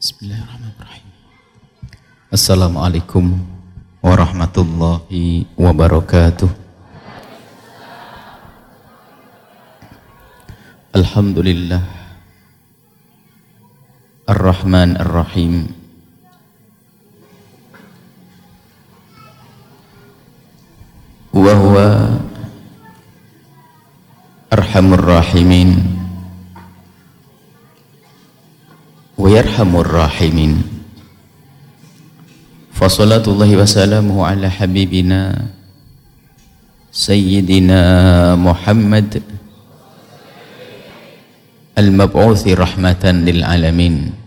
Bismillahirrahmanirrahim. Assalamualaikum warahmatullahi wabarakatuh. Alhamdulillah Ar-Rahman Ar-Rahim. Wa huwa Arhamur Rahimin wa yarhamur rahimin. Fa salatullahi wa salamuhu ala habibina Sayyidina Muhammad al-mab'uthi rahmatan lil alamin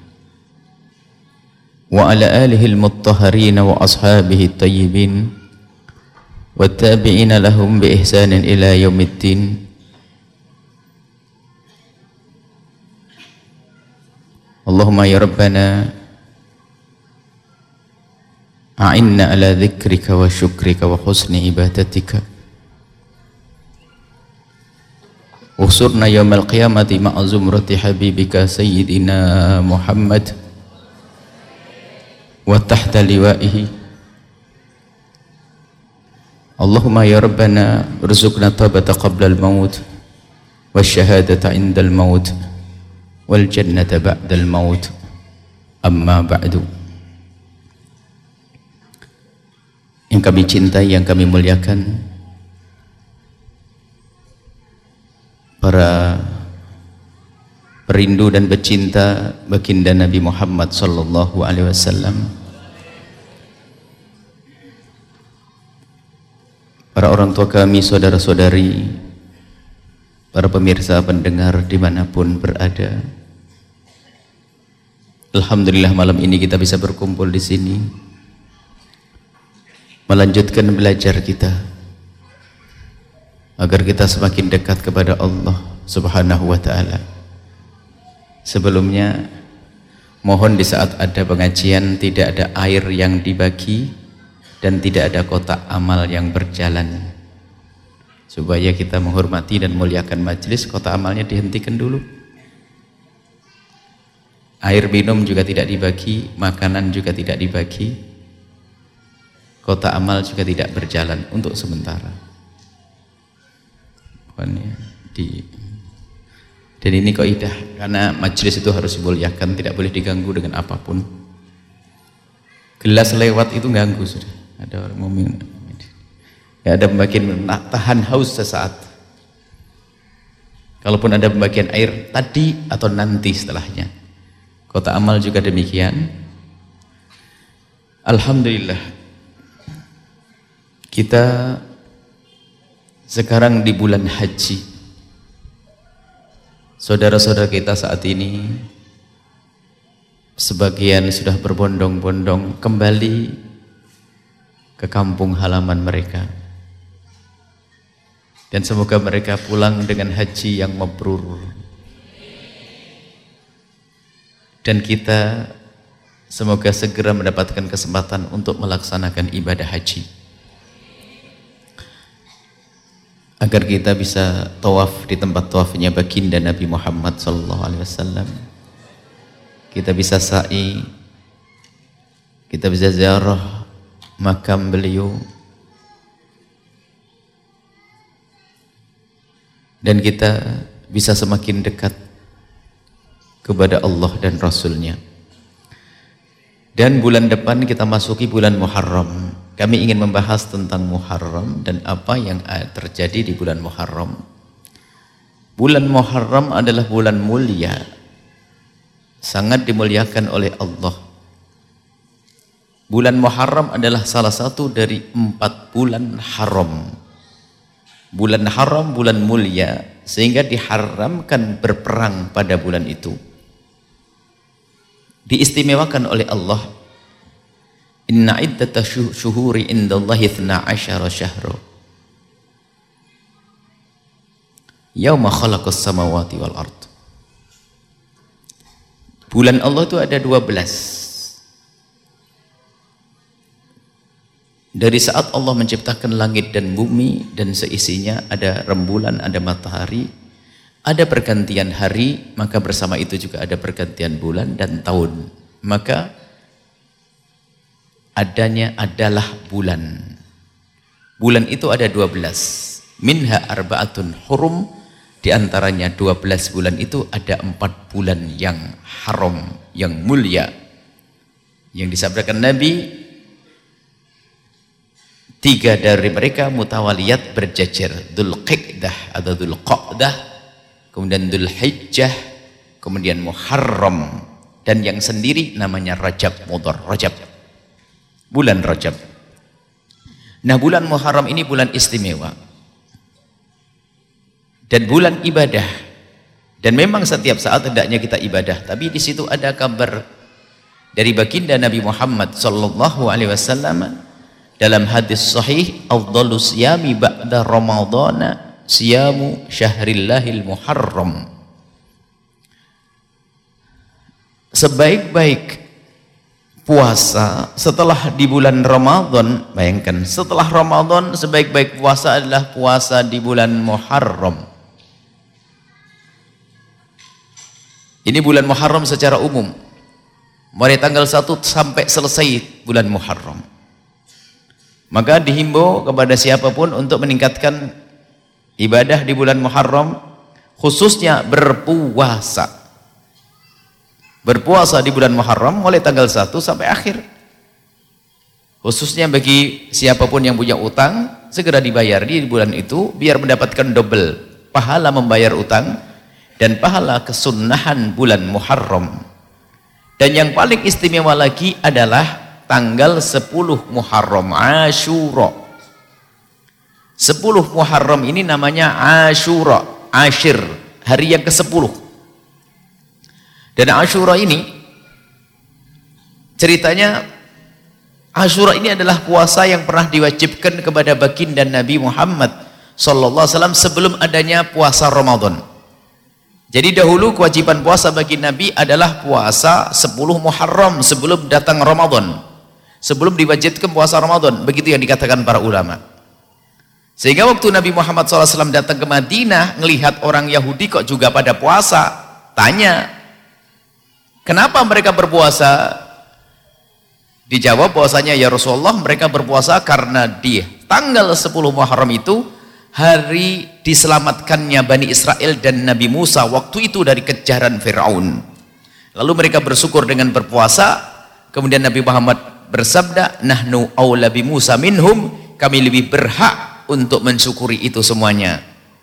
wa ala alihi al-muttahharin wa ashabihi at-tayyibin wa tabi'ina lahum bi ihsanin ila yaumiddin. Allahumma ya Rabbana a'inna ala dhikrika wa syukrika wa husni ibadatika. Usurna yawmal qiyamati ma'a zumrati habibika Sayyidina Muhammad wa tahta liwa'ihi. Allahumma ya Rabbana rizukna tabata qabla al-maut wa syahadata inda al-maut wal jannata ba'da al-maut. Amma ba'du. Yang kami cintai, yang kami muliakan, para perindu dan pecinta baginda Nabi Muhammad sallallahu alaihi wasallam, para orang tua kami, saudara-saudari, para pemirsa pendengar dimanapun berada. Alhamdulillah malam ini kita bisa berkumpul di sini, melanjutkan belajar kita agar kita semakin dekat kepada Allah Subhanahu wa ta'ala. Sebelumnya mohon di saat ada pengajian tidak ada air yang dibagi dan tidak ada kotak amal yang berjalan, supaya kita menghormati dan muliakan majelis. Kotak amalnya dihentikan dulu. Air minum juga tidak dibagi, makanan juga tidak dibagi, kotak amal juga tidak berjalan untuk sementara. Dan ini kaidah, karena majelis itu harus dimuliakan, tidak boleh diganggu dengan apapun. Gelas lewat itu ganggu, sudah ada orang mau minum, ya ada pembagian tahan haus sesaat. Kalaupun ada pembagian air tadi atau nanti setelahnya. Kotak amal juga demikian. Alhamdulillah kita sekarang di bulan haji. Saudara-saudara kita saat ini sebagian sudah berbondong-bondong kembali ke kampung halaman mereka, dan semoga mereka pulang dengan haji yang mabrur, dan kita semoga segera mendapatkan kesempatan untuk melaksanakan ibadah haji, agar kita bisa tawaf di tempat tawafnya baginda Nabi Muhammad SAW. Kita bisa sa'i, kita bisa ziarah makam beliau, dan kita bisa semakin dekat kepada Allah dan Rasulnya. Dan bulan depan kita masuki bulan Muharram. Kami ingin membahas tentang Muharram dan apa yang terjadi di bulan Muharram. Bulan Muharram adalah bulan mulia, sangat dimuliakan oleh Allah. Bulan Muharram adalah salah satu dari 4 bulan haram. Bulan haram, bulan mulia, sehingga diharamkan berperang pada bulan itu. Diistimewakan oleh Allah. Inna iddata syuhuri indallahi 12 syahra yauma khalaqas samawati wal ard. Bulan Allah itu ada 12. Dari saat Allah menciptakan langit dan bumi dan seisinya, ada rembulan, ada matahari, ada pergantian hari, maka bersama itu juga ada pergantian bulan dan tahun. maka adanya adalah bulan. Bulan itu ada 12. Minha arba'atun hurum, di antaranya 12 bulan itu ada 4 bulan yang haram, yang mulia. Yang disabdakan Nabi, 3 dari mereka mutawaliyat berjejer, Dzulqa'dah atau Dzulqa'dah, kemudian Dzulhijjah, kemudian Muharram, dan yang sendiri namanya Rajab Mudhar, Rajab, bulan Rajab. Nah, bulan Muharram ini bulan istimewa dan bulan ibadah, dan memang setiap saat hendaknya kita ibadah. Tapi di situ ada kabar dari baginda Nabi Muhammad sallallahu alaihi wasallam dalam hadis sahih, afdhalus siyami ba'da ramadhana siyamu syahrillahil muharram. Sebaik-baik puasa setelah di bulan Ramadan, bayangkan, setelah Ramadan sebaik-baik puasa adalah puasa di bulan Muharram. Ini bulan Muharram secara umum, mulai tanggal 1 sampai selesai bulan Muharram. Maka dihimbau kepada siapapun untuk meningkatkan ibadah di bulan Muharram, khususnya berpuasa. Berpuasa di bulan Muharram mulai tanggal 1 sampai akhir. Khususnya bagi siapapun yang punya utang, segera dibayar di bulan itu biar mendapatkan double pahala membayar utang dan pahala kesunnahan bulan Muharram. Dan yang paling istimewa lagi adalah tanggal 10 Muharram, Asyura. 10 Muharram ini namanya Asyura, Ashir, hari yang ke-10. Dan Asyura ini ceritanya, Asyura ini adalah puasa yang pernah diwajibkan kepada baginda Nabi Muhammad sallallahu alaihi wasallam sebelum adanya puasa Ramadan. Jadi dahulu kewajiban puasa bagi Nabi adalah puasa 10 Muharram sebelum datang Ramadan, sebelum diwajibkan puasa Ramadan, begitu yang dikatakan para ulama. Sehingga waktu Nabi Muhammad SAW datang ke Madinah, melihat orang Yahudi kok juga pada puasa, tanya, kenapa mereka berpuasa? Dijawab bahwasanya, ya Rasulullah, mereka berpuasa karena di tanggal 10 Muharram itu hari diselamatkannya Bani Israel dan Nabi Musa waktu itu dari kejaran Fir'aun. Lalu mereka bersyukur dengan berpuasa. Kemudian Nabi Muhammad bersabda, nahnu aula bi Musa minhum, kami lebih berhak untuk mensyukuri itu semuanya.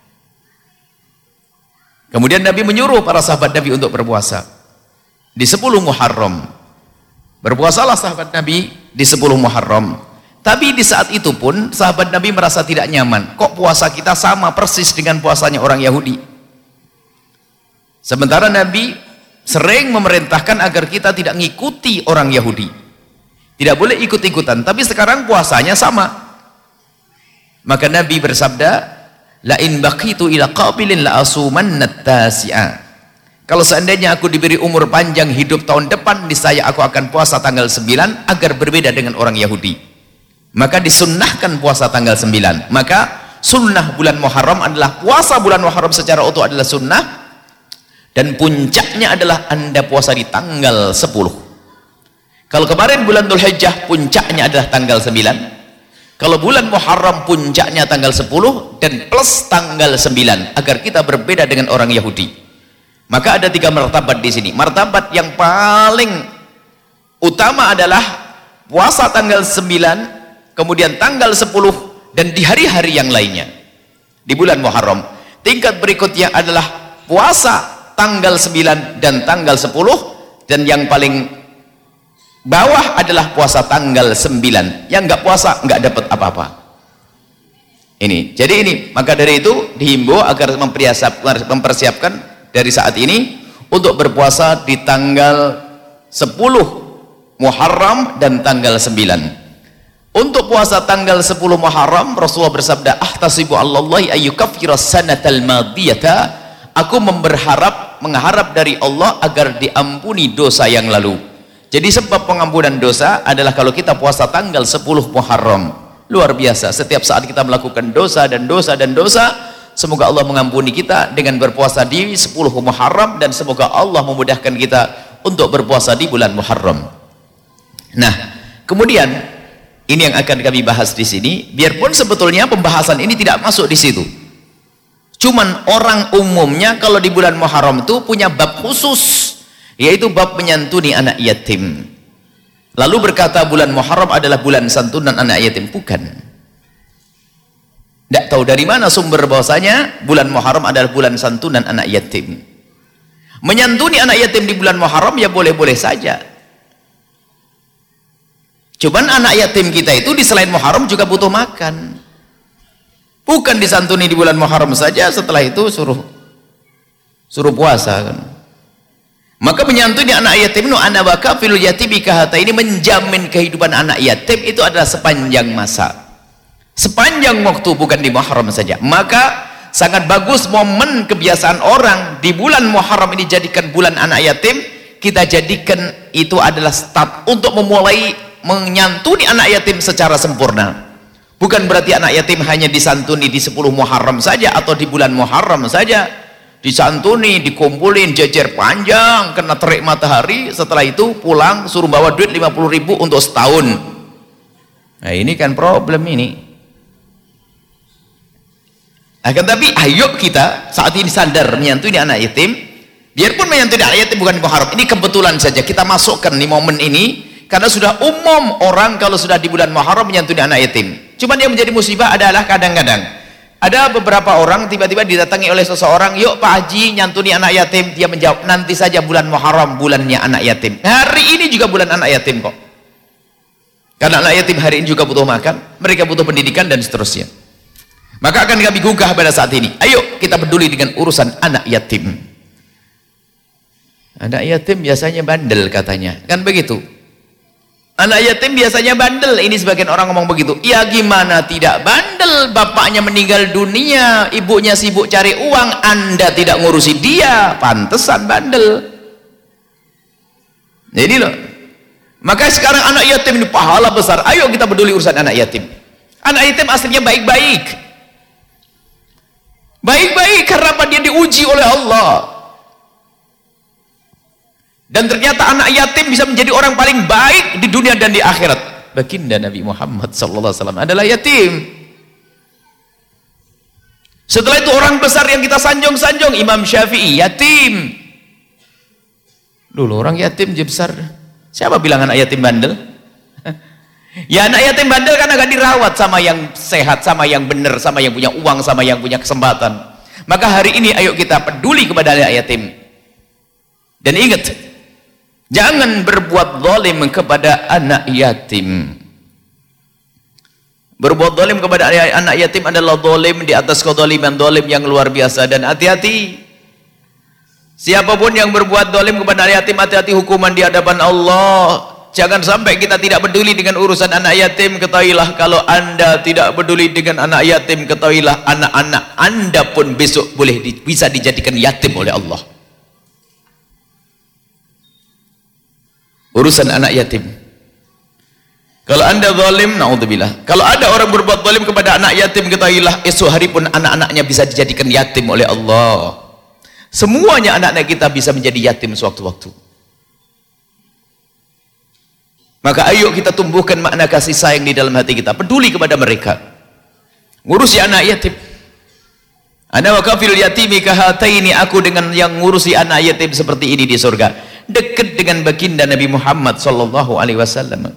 Kemudian Nabi menyuruh para sahabat Nabi untuk berpuasa di 10 Muharram. Berpuasalah sahabat Nabi di 10 Muharram. Tapi di saat itu pun sahabat Nabi merasa tidak nyaman. Kok puasa kita sama persis dengan puasanya orang Yahudi? Sementara Nabi sering memerintahkan agar kita tidak mengikuti orang Yahudi. Tidak boleh ikut-ikutan, tapi sekarang puasanya sama. Maka Nabi bersabda, la in baqitu ila qabilin la asumanna tasi'a. Kalau seandainya aku diberi umur panjang hidup tahun depan, niscaya aku akan puasa tanggal 9 agar berbeda dengan orang Yahudi. Maka disunnahkan puasa tanggal 9. Maka sunnah bulan Muharram adalah puasa bulan Muharram secara utuh adalah sunnah, dan puncaknya adalah Anda puasa di tanggal 10. Kalau kemarin bulan Dzulhijjah puncaknya adalah tanggal 9. Kalau bulan Muharram puncaknya tanggal 10 dan plus tanggal 9 agar kita berbeda dengan orang Yahudi. Maka ada 3 martabat di sini. Martabat yang paling utama adalah puasa tanggal 9, kemudian tanggal 10, dan di hari-hari yang lainnya di bulan Muharram. Tingkat berikutnya adalah puasa tanggal 9 dan tanggal 10, dan yang paling bawah adalah puasa tanggal 9. Yang nggak puasa nggak dapat apa-apa. Ini. Jadi ini, maka dari itu dihimbau agar mempersiapkan dari saat ini untuk berpuasa di tanggal 10 Muharram dan tanggal 9. Untuk puasa tanggal 10 Muharram, Rasulullah bersabda, ahtasibu allallahi ayyukaffiras sanatal madiyata, aku mengharap dari Allah agar diampuni dosa yang lalu. Jadi sebab pengampunan dosa adalah kalau kita puasa tanggal 10 Muharram. Luar biasa, setiap saat kita melakukan dosa dan dosa dan dosa, semoga Allah mengampuni kita dengan berpuasa di 10 Muharram, dan semoga Allah memudahkan kita untuk berpuasa di bulan Muharram. Nah, kemudian ini yang akan kami bahas di sini, biarpun sebetulnya pembahasan ini tidak masuk di situ. Cuman orang umumnya kalau di bulan Muharram itu punya bab khusus, yaitu bab menyantuni anak yatim. Lalu berkata bulan Muharram adalah bulan santunan anak yatim. Bukan. Tidak tahu dari mana sumber bahwasanya bulan Muharram adalah bulan santunan anak yatim. Menyantuni anak yatim di bulan Muharram ya boleh-boleh saja. Cuman anak yatim kita itu di selain Muharram juga butuh makan. Bukan disantuni di bulan Muharram saja, setelah itu suruh puasa kan. Maka menyantuni anak yatim nu anabaka fil yatimi kahata, ini menjamin kehidupan anak yatim itu adalah sepanjang masa. Sepanjang waktu, bukan di Muharram saja. Maka sangat bagus momen kebiasaan orang di bulan Muharram ini jadikan bulan anak yatim, kita jadikan itu adalah start untuk memulai menyantuni anak yatim secara sempurna. Bukan berarti anak yatim hanya disantuni di 10 Muharram saja atau di bulan Muharram saja. Disantuni, dikumpulin, jejer panjang, kena terik matahari, setelah itu pulang suruh bawa duit 50.000 untuk setahun. Nah ini kan problem ini. Akan tapi ayo kita saat ini sadar menyantuni anak yatim. Biarpun menyantuni anak yatim bukan Muharram, ini kebetulan saja kita masukkan di momen ini, karena sudah umum orang kalau sudah di bulan Muharram menyantuni anak yatim. Cuman yang menjadi musibah adalah kadang-kadang ada beberapa orang tiba-tiba didatangi oleh seseorang, yuk Pak Haji nyantuni anak yatim. Dia menjawab, nanti saja bulan Muharram, bulannya anak yatim. Hari ini juga bulan anak yatim kok. Karena anak yatim hari ini juga butuh makan, mereka butuh pendidikan dan seterusnya. Maka akan kami gugah pada saat ini, ayo kita peduli dengan urusan anak yatim. Anak yatim biasanya bandel katanya, kan begitu. Anak yatim biasanya bandel, ini sebagian orang ngomong begitu. Ya gimana tidak bandel, bapaknya meninggal dunia, ibunya sibuk cari uang, Anda tidak ngurusi dia, pantesan bandel. Jadi loh, maka sekarang anak yatim ini pahala besar, ayo kita peduli urusan anak yatim. Anak yatim aslinya baik-baik, baik-baik karena apa? Dia diuji oleh Allah. Dan ternyata anak yatim bisa menjadi orang paling baik di dunia dan di akhirat. Baginda Nabi Muhammad SAW adalah yatim. Setelah itu orang besar yang kita sanjung-sanjung, Imam Syafi'i yatim. Dulu orang yatim jadi besar. Siapa bilang anak yatim bandel? Ya anak yatim bandel karena gak dirawat sama yang sehat, sama yang benar, sama yang punya uang, sama yang punya kesempatan. Maka hari ini ayo kita peduli kepada anak yatim. Dan ingat, jangan berbuat zalim kepada anak yatim. Berbuat zalim kepada anak yatim adalah zalim di atas kezaliman, zalim yang luar biasa. Dan hati-hati, siapapun yang berbuat zalim kepada anak yatim, hati-hati hukuman di hadapan Allah. Jangan sampai kita tidak peduli dengan urusan anak yatim. Ketahuilah kalau Anda tidak peduli dengan anak yatim, ketahuilah anak-anak Anda pun besok bisa dijadikan yatim oleh Allah. Urusan anak yatim, kalau Anda zalim, naudzubillah, kalau ada orang berbuat zalim kepada anak yatim, ketahuilah esok hari pun anak-anaknya bisa dijadikan yatim oleh Allah. Semuanya anak-anak kita bisa menjadi yatim sewaktu-waktu. Maka ayo kita tumbuhkan makna kasih sayang di dalam hati kita, peduli kepada mereka, ngurusi anak yatim. Ana wa kafil yatimi kahataini, aku dengan yang ngurusi anak yatim seperti ini di surga. Dekat dengan baginda Nabi Muhammad sallallahu alaihi wasallam.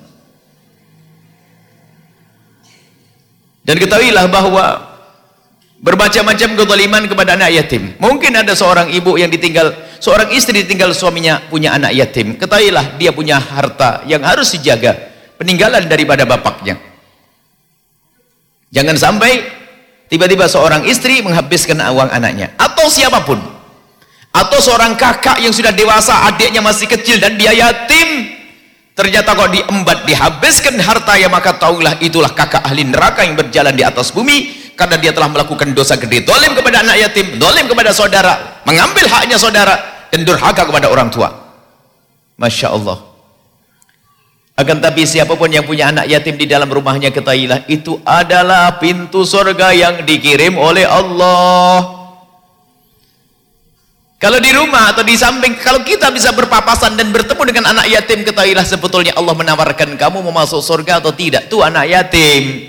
Dan ketahuilah bahwa bermacam-macam kezaliman kepada anak yatim. Mungkin ada seorang ibu yang ditinggal, seorang istri ditinggal suaminya punya anak yatim. Ketahuilah dia punya harta yang harus dijaga, peninggalan daripada bapaknya. Jangan sampai tiba-tiba seorang istri menghabiskan uang anaknya, atau siapapun, atau seorang kakak yang sudah dewasa, adiknya masih kecil dan dia yatim, ternyata kok diembat, dihabiskan hartanya, maka tahulah itulah kakak ahli neraka yang berjalan di atas bumi, karena dia telah melakukan dosa gede, zalim kepada anak yatim, zalim kepada saudara, mengambil haknya saudara, dan durhaka kepada orang tua. Masya Allah. Akan tapi siapapun yang punya anak yatim di dalam rumahnya, ketahuilah itu adalah pintu surga yang dikirim oleh Allah. Kalau di rumah atau di samping, kalau kita bisa berpapasan dan bertemu dengan anak yatim, ketahuilah sebetulnya Allah menawarkan kamu mau masuk surga atau tidak. Tuh anak yatim.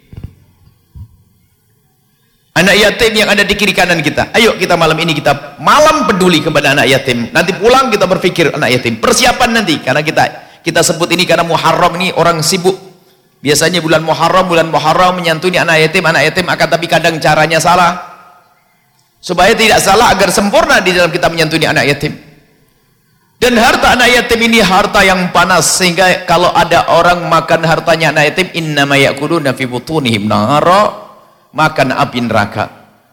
Anak yatim yang ada di kiri kanan kita. Ayo kita malam ini kita malam peduli kepada anak yatim. Nanti pulang kita berpikir anak yatim. Persiapan nanti, karena kita sebut ini karena Muharram ini orang sibuk. Biasanya bulan Muharram menyantuni anak yatim akan, tapi kadang caranya salah. Supaya tidak salah, agar sempurna di dalam kita menyantuni anak yatim. Dan harta anak yatim ini harta yang panas, sehingga kalau ada orang makan hartanya anak yatim, innama ya'kuluna fi butunihim nara, makan api neraka.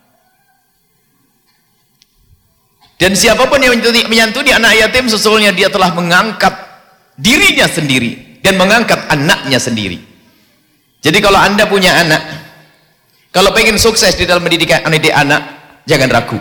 Dan siapapun yang menyantuni anak yatim, sesungguhnya dia telah mengangkat dirinya sendiri dan mengangkat anaknya sendiri. Jadi kalau Anda punya anak, kalau pengen sukses di dalam mendidik anak, jangan ragu,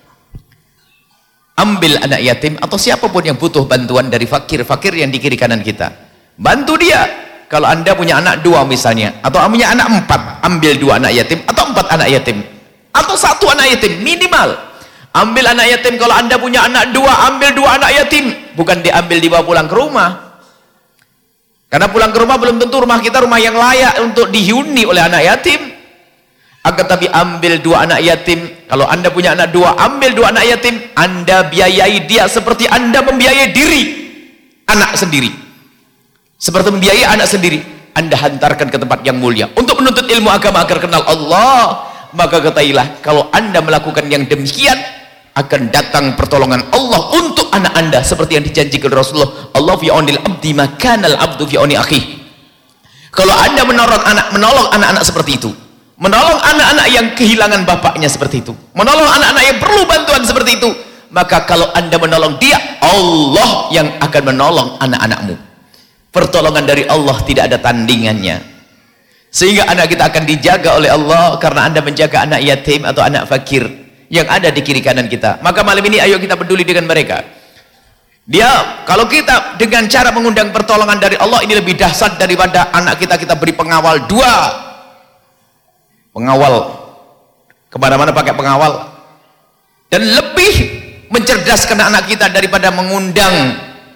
ambil anak yatim atau siapapun yang butuh bantuan dari fakir yang di kiri kanan kita, bantu dia. Kalau Anda punya anak 2 misalnya, atau punya anak 4, ambil 2 anak yatim atau 4 anak yatim, atau 1 anak yatim minimal. Ambil anak yatim. Kalau Anda punya anak 2, ambil 2 anak yatim, bukan diambil dibawa pulang ke rumah, karena pulang ke rumah belum tentu rumah kita rumah yang layak untuk dihuni oleh anak yatim. Akan tapi ambil 2 anak yatim. Kalau Anda punya anak 2, ambil 2 anak yatim, Anda biayai dia seperti Anda membiayai diri anak sendiri, seperti membiayai anak sendiri. Anda hantarkan ke tempat yang mulia untuk menuntut ilmu agama agar kenal Allah. Maka ketahuilah, kalau Anda melakukan yang demikian, akan datang pertolongan Allah untuk anak Anda, seperti yang dijanjikan Rasulullah, Allah fi aunil abdi maka al abdu fi auni akhi. Kalau Anda menolong anak-anak seperti itu, menolong anak-anak yang kehilangan bapaknya seperti itu, menolong anak-anak yang perlu bantuan seperti itu, maka kalau Anda menolong dia, Allah yang akan menolong anak-anakmu. Pertolongan dari Allah tidak ada tandingannya, sehingga anak kita akan dijaga oleh Allah karena Anda menjaga anak yatim atau anak fakir yang ada di kiri kanan kita. Maka malam ini ayo kita peduli dengan mereka. Kalau kita dengan cara mengundang pertolongan dari Allah, ini lebih dahsyat daripada anak kita beri pengawal 2. Pengawal kemana-mana pakai pengawal, dan lebih mencerdaskan anak kita daripada mengundang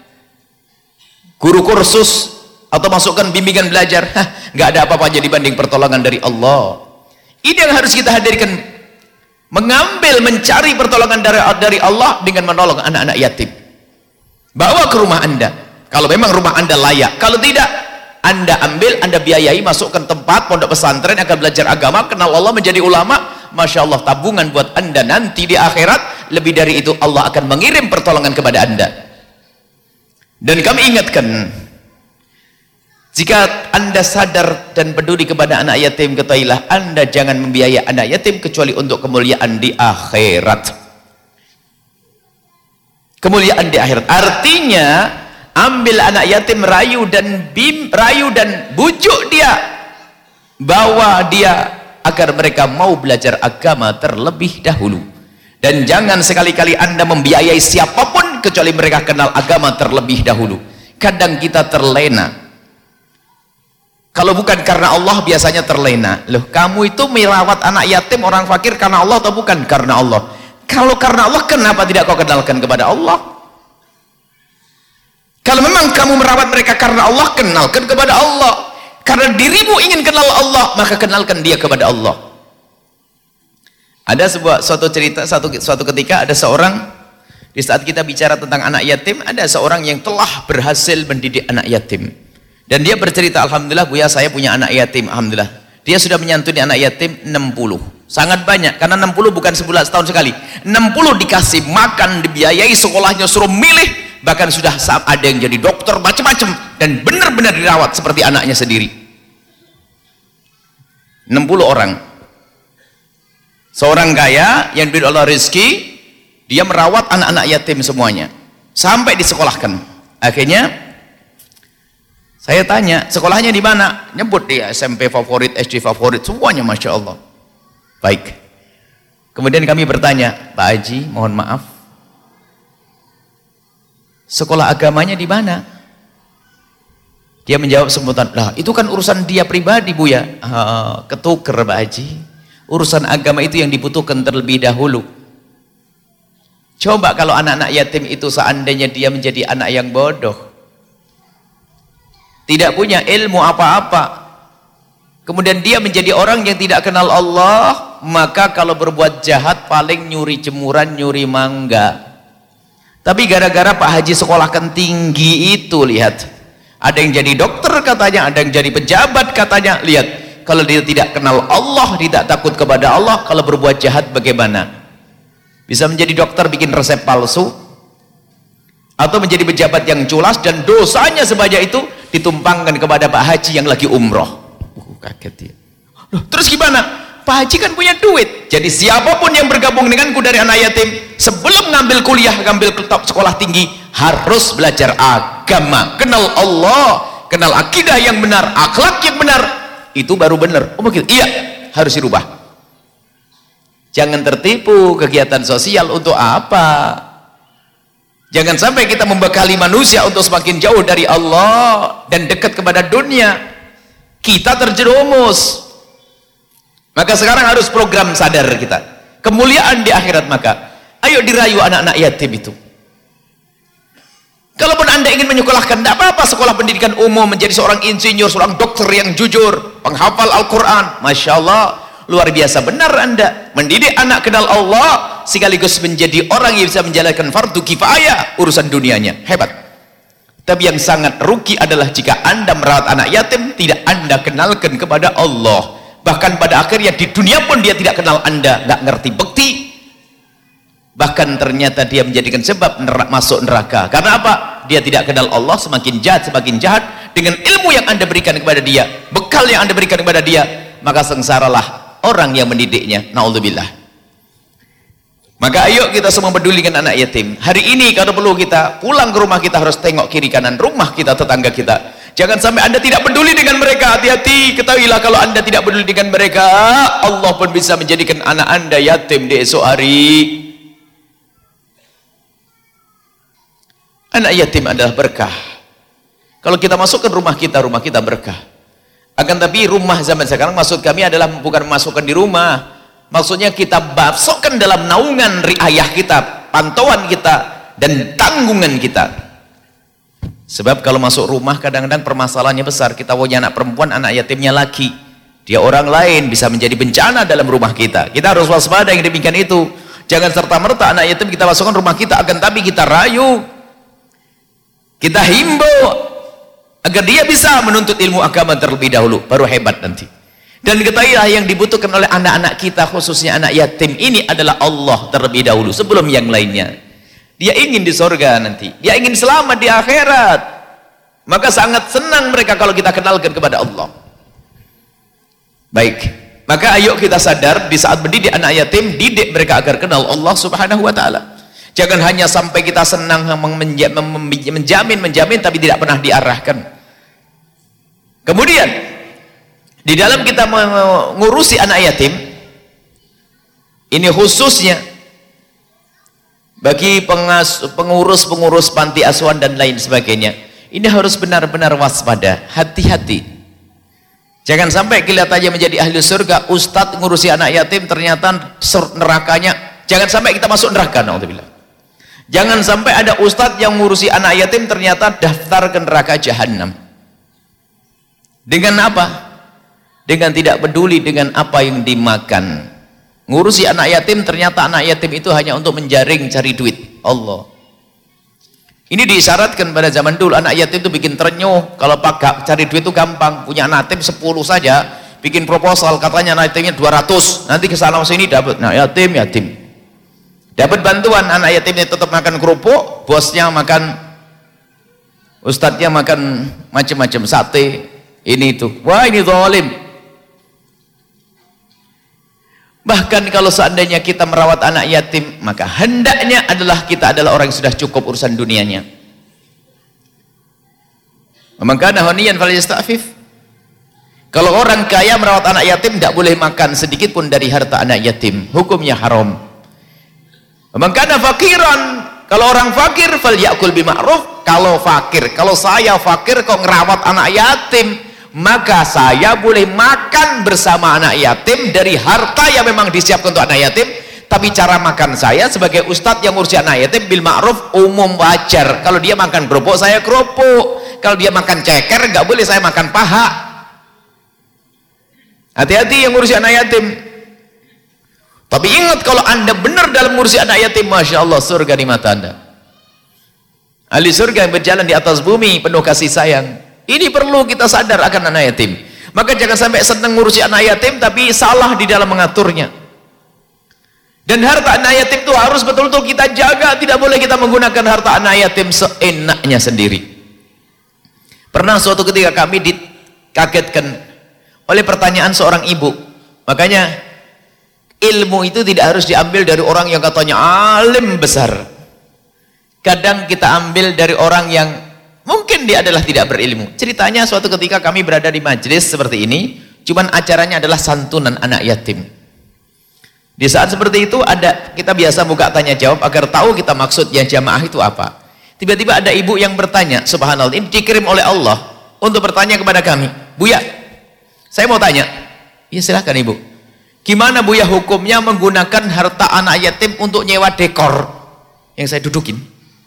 guru kursus atau masukkan bimbingan belajar. Nggak ada apa-apanya dibanding pertolongan dari Allah. Ini yang harus kita hadirkan, mencari pertolongan dari Allah dengan menolong anak-anak yatim. Bawa ke rumah Anda kalau memang rumah Anda layak, kalau tidak Anda ambil, Anda biayai, masukkan tempat pondok pesantren, akan belajar agama, kenal Allah, menjadi ulama. Masya Allah, tabungan buat Anda nanti di akhirat. Lebih dari itu, Allah akan mengirim pertolongan kepada Anda. Dan kami ingatkan, jika Anda sadar dan peduli kepada anak yatim, ketahuilah Anda jangan membiayai anak yatim kecuali untuk kemuliaan di akhirat. Kemuliaan di akhirat artinya, ambil anak yatim, rayu dan bujuk dia, bawa dia agar mereka mau belajar agama terlebih dahulu. Dan jangan sekali-kali Anda membiayai siapapun kecuali mereka kenal agama terlebih dahulu. Kadang kita terlena, kalau bukan karena Allah biasanya terlena. Loh, kamu itu merawat anak yatim orang fakir karena Allah atau bukan karena Allah? Kalau karena Allah, kenapa tidak kau kenalkan kepada Allah? Kalau memang kamu merawat mereka karena Allah, kenalkan kepada Allah. Karena dirimu ingin kenal Allah, maka kenalkan dia kepada Allah. Ada suatu cerita, suatu ketika ada seorang, di saat kita bicara tentang anak yatim, ada seorang yang telah berhasil mendidik anak yatim. Dan dia bercerita, alhamdulillah Buya, saya punya anak yatim, alhamdulillah. Dia sudah menyantuni anak yatim 60. Sangat banyak, karena 60 bukan sebulan, setahun sekali. 60 dikasih makan, dibiayai, sekolahnya suruh milih, bahkan sudah ada yang jadi dokter, macam-macam, dan benar-benar dirawat seperti anaknya sendiri. 60 orang. Seorang kaya yang diberi Allah rezeki, dia merawat anak-anak yatim semuanya sampai disekolahkan. Akhirnya saya tanya, sekolahnya di mana? Nyebut dia SMP favorit, SD favorit, semuanya Masya Allah. Baik. Kemudian kami bertanya, Pak Haji, mohon maaf, sekolah agamanya di mana? Dia menjawab spontan, lah itu kan urusan dia pribadi Buya. Ketuker Pak Haji, urusan agama itu yang dibutuhkan terlebih dahulu. Coba kalau anak-anak yatim itu seandainya dia menjadi anak yang bodoh, tidak punya ilmu apa-apa, kemudian dia menjadi orang yang tidak kenal Allah, maka kalau berbuat jahat paling nyuri jemuran, nyuri mangga. Tapi gara-gara Pak Haji sekolahkan tinggi itu, lihat, ada yang jadi dokter katanya, ada yang jadi pejabat katanya. Lihat, kalau dia tidak kenal Allah, tidak takut kepada Allah, kalau berbuat jahat bagaimana? Bisa menjadi dokter bikin resep palsu, atau menjadi pejabat yang culas dan dosanya sebanyak itu ditumpangkan kepada Pak Haji yang lagi umroh. Kaget dia. Terus gimana? Pak Haji kan punya duit. Jadi siapapun yang bergabung denganku dari anak yatim, sebelum ngambil kuliah, ngambil sekolah tinggi, harus belajar agama, kenal Allah, kenal akidah yang benar, akhlak yang benar, itu baru benar. Oh begitu? Iya, harus dirubah. Jangan tertipu, kegiatan sosial untuk apa? Jangan sampai kita membekali manusia untuk semakin jauh dari Allah dan dekat kepada dunia. Kita terjerumus. Maka sekarang harus program sadar kita. Kemuliaan di akhirat, maka ayo dirayu anak-anak yatim itu. Kalaupun Anda ingin menyekolahkan, tidak apa-apa sekolah pendidikan umum, menjadi seorang insinyur, seorang dokter yang jujur, penghafal Al-Quran. Masya Allah, luar biasa benar Anda. Mendidik anak kenal Allah, sekaligus menjadi orang yang bisa menjalankan fardu kifayah urusan dunianya. Hebat. Tapi yang sangat rugi adalah jika Anda merawat anak yatim, tidak Anda kenalkan kepada Allah. Bahkan pada akhirnya di dunia pun dia tidak kenal Anda, nggak ngerti bekti. Bahkan ternyata dia menjadikan sebab masuk neraka. Karena apa? Dia tidak kenal Allah, semakin jahat dengan ilmu yang Anda berikan kepada dia, bekal yang Anda berikan kepada dia, maka sengsaralah orang yang mendidiknya. Na'udzubillah. Maka ayo kita semua peduli dengan anak yatim. Hari ini kalau perlu kita pulang ke rumah, kita harus tengok kiri kanan rumah kita, tetangga kita. Jangan sampai Anda tidak peduli dengan mereka. Hati-hati, ketahuilah kalau Anda tidak peduli dengan mereka, Allah pun bisa menjadikan anak Anda yatim di esok hari. Anak yatim adalah berkah. Kalau kita masukkan rumah kita berkah. Akan tapi rumah zaman sekarang, maksud kami adalah bukan masukkan di rumah, maksudnya kita masukkan dalam naungan riayah kita, pantauan kita, dan tanggungan kita. Sebab kalau masuk rumah kadang-kadang permasalahannya besar. Kita punya anak perempuan, anak yatimnya laki, dia orang lain, bisa menjadi bencana dalam rumah kita. Kita harus waspada yang demikian itu. Jangan serta-merta anak yatim kita masukkan rumah kita, akan tapi kita rayu, kita himbau agar dia bisa menuntut ilmu agama terlebih dahulu, baru hebat nanti. Dan ketahuilah yang dibutuhkan oleh anak-anak kita, khususnya anak yatim ini, adalah Allah terlebih dahulu sebelum yang lainnya. Dia ingin di surga nanti, dia ingin selamat di akhirat. Maka sangat senang mereka kalau kita kenalkan kepada Allah. Baik, maka ayo kita sadar di saat mendidik anak yatim, didik mereka agar kenal Allah Subhanahu wa ta'ala. Jangan hanya sampai kita senang menjamin tapi tidak pernah diarahkan. Kemudian di dalam kita mengurusi anak yatim ini, khususnya bagi pengurus panti asuhan dan lain sebagainya, ini harus benar-benar waspada, hati-hati. Jangan sampai kelihatannya menjadi ahli surga, ustadz ngurusi anak yatim, ternyata nerakanya. Jangan sampai kita masuk neraka, na'udzubillah. Jangan sampai ada ustadz yang ngurusi anak yatim, ternyata daftar ke neraka jahanam. Dengan apa? Dengan tidak peduli dengan apa yang dimakan. Ngurusi anak yatim, ternyata anak yatim itu hanya untuk menjaring, cari duit. Allah. Ini disyaratkan pada zaman dulu, anak yatim itu bikin terenyuh. Kalau pakai cari duit itu gampang. Punya anak yatim 10 saja, bikin proposal, katanya anak yatimnya 200. Nanti kesana sini dapat. Nah, yatim. Dapat bantuan, anak yatimnya tetap makan kerupuk, bosnya makan, ustadznya makan macam-macam, sate, ini itu. Wah, ini zalim. Bahkan kalau seandainya kita merawat anak yatim, maka hendaknya adalah kita adalah orang yang sudah cukup urusan dunianya. Maka honiyan falyastafif. Kalau orang kaya merawat anak yatim, tidak boleh makan sedikit pun dari harta anak yatim, hukumnya haram. Maka fakiran, kalau orang fakir falyakul bima'ruf. Kalau saya fakir kok ngerawat anak yatim, maka saya boleh makan bersama anak yatim dari harta yang memang disiapkan untuk anak yatim, tapi cara makan saya sebagai ustadz yang ngurusi anak yatim bil ma'ruf umum wajar. Kalau dia makan kerupuk, saya kerupuk. Kalau dia makan ceker, nggak boleh saya makan paha. Hati-hati yang ngurusi anak yatim. Tapi ingat, kalau anda benar dalam ngurusi anak yatim, Masya Allah, surga di mata anda. Ahli surga yang berjalan di atas bumi penuh kasih sayang. Ini perlu kita sadar akan anak yatim. Maka jangan sampai senang ngurusi anak yatim tapi salah di dalam mengaturnya. Dan harta anak yatim itu harus betul-betul kita jaga. Tidak boleh kita menggunakan harta anak yatim seenaknya sendiri. Pernah suatu ketika kami dikagetkan oleh pertanyaan seorang ibu. Makanya ilmu itu tidak harus diambil dari orang yang katanya alim besar. Kadang kita ambil dari orang yang mungkin dia adalah tidak berilmu. Ceritanya suatu ketika kami berada di majelis seperti ini, cuman acaranya adalah santunan anak yatim. Di saat seperti itu kita biasa buka tanya jawab agar tahu kita maksudnya jamaah itu apa. Tiba-tiba ada ibu yang bertanya, subhanallah, ini dikirim oleh Allah untuk bertanya kepada kami. Buya, saya mau tanya. Ya silahkan ibu. Gimana Buya hukumnya menggunakan harta anak yatim untuk nyewa dekor yang saya dudukin?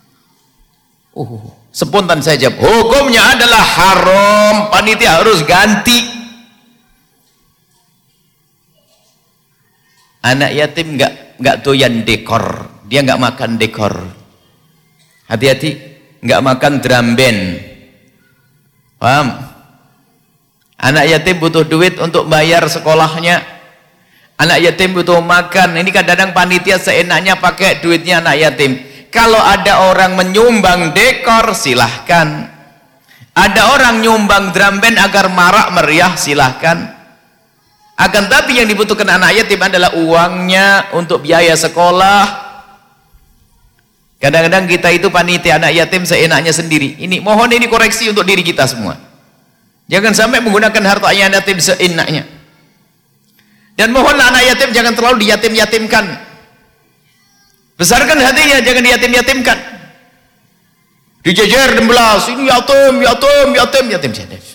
Spontan saya jawab, hukumnya adalah haram, panitia harus ganti. Anak yatim nggak doyan dekor, dia nggak makan dekor. Hati-hati, nggak makan drum band. Paham? Anak yatim butuh duit untuk bayar sekolahnya. Anak yatim butuh makan. Ini kadang-kadang panitia seenaknya pakai duitnya anak yatim. Kalau ada orang menyumbang dekor, silahkan. Ada orang nyumbang drum band agar marak meriah, silahkan. Akan tapi yang dibutuhkan anak yatim adalah uangnya untuk biaya sekolah. Kadang-kadang kita itu panitia anak yatim seenaknya sendiri. Mohon ini koreksi untuk diri kita semua. Jangan sampai menggunakan harta anak yatim seenaknya. Dan mohonlah anak yatim jangan terlalu diyatim-yatimkan. Besarkan hatinya, jangan diyatim-yatimkan. Dijejer 16, ini yatim.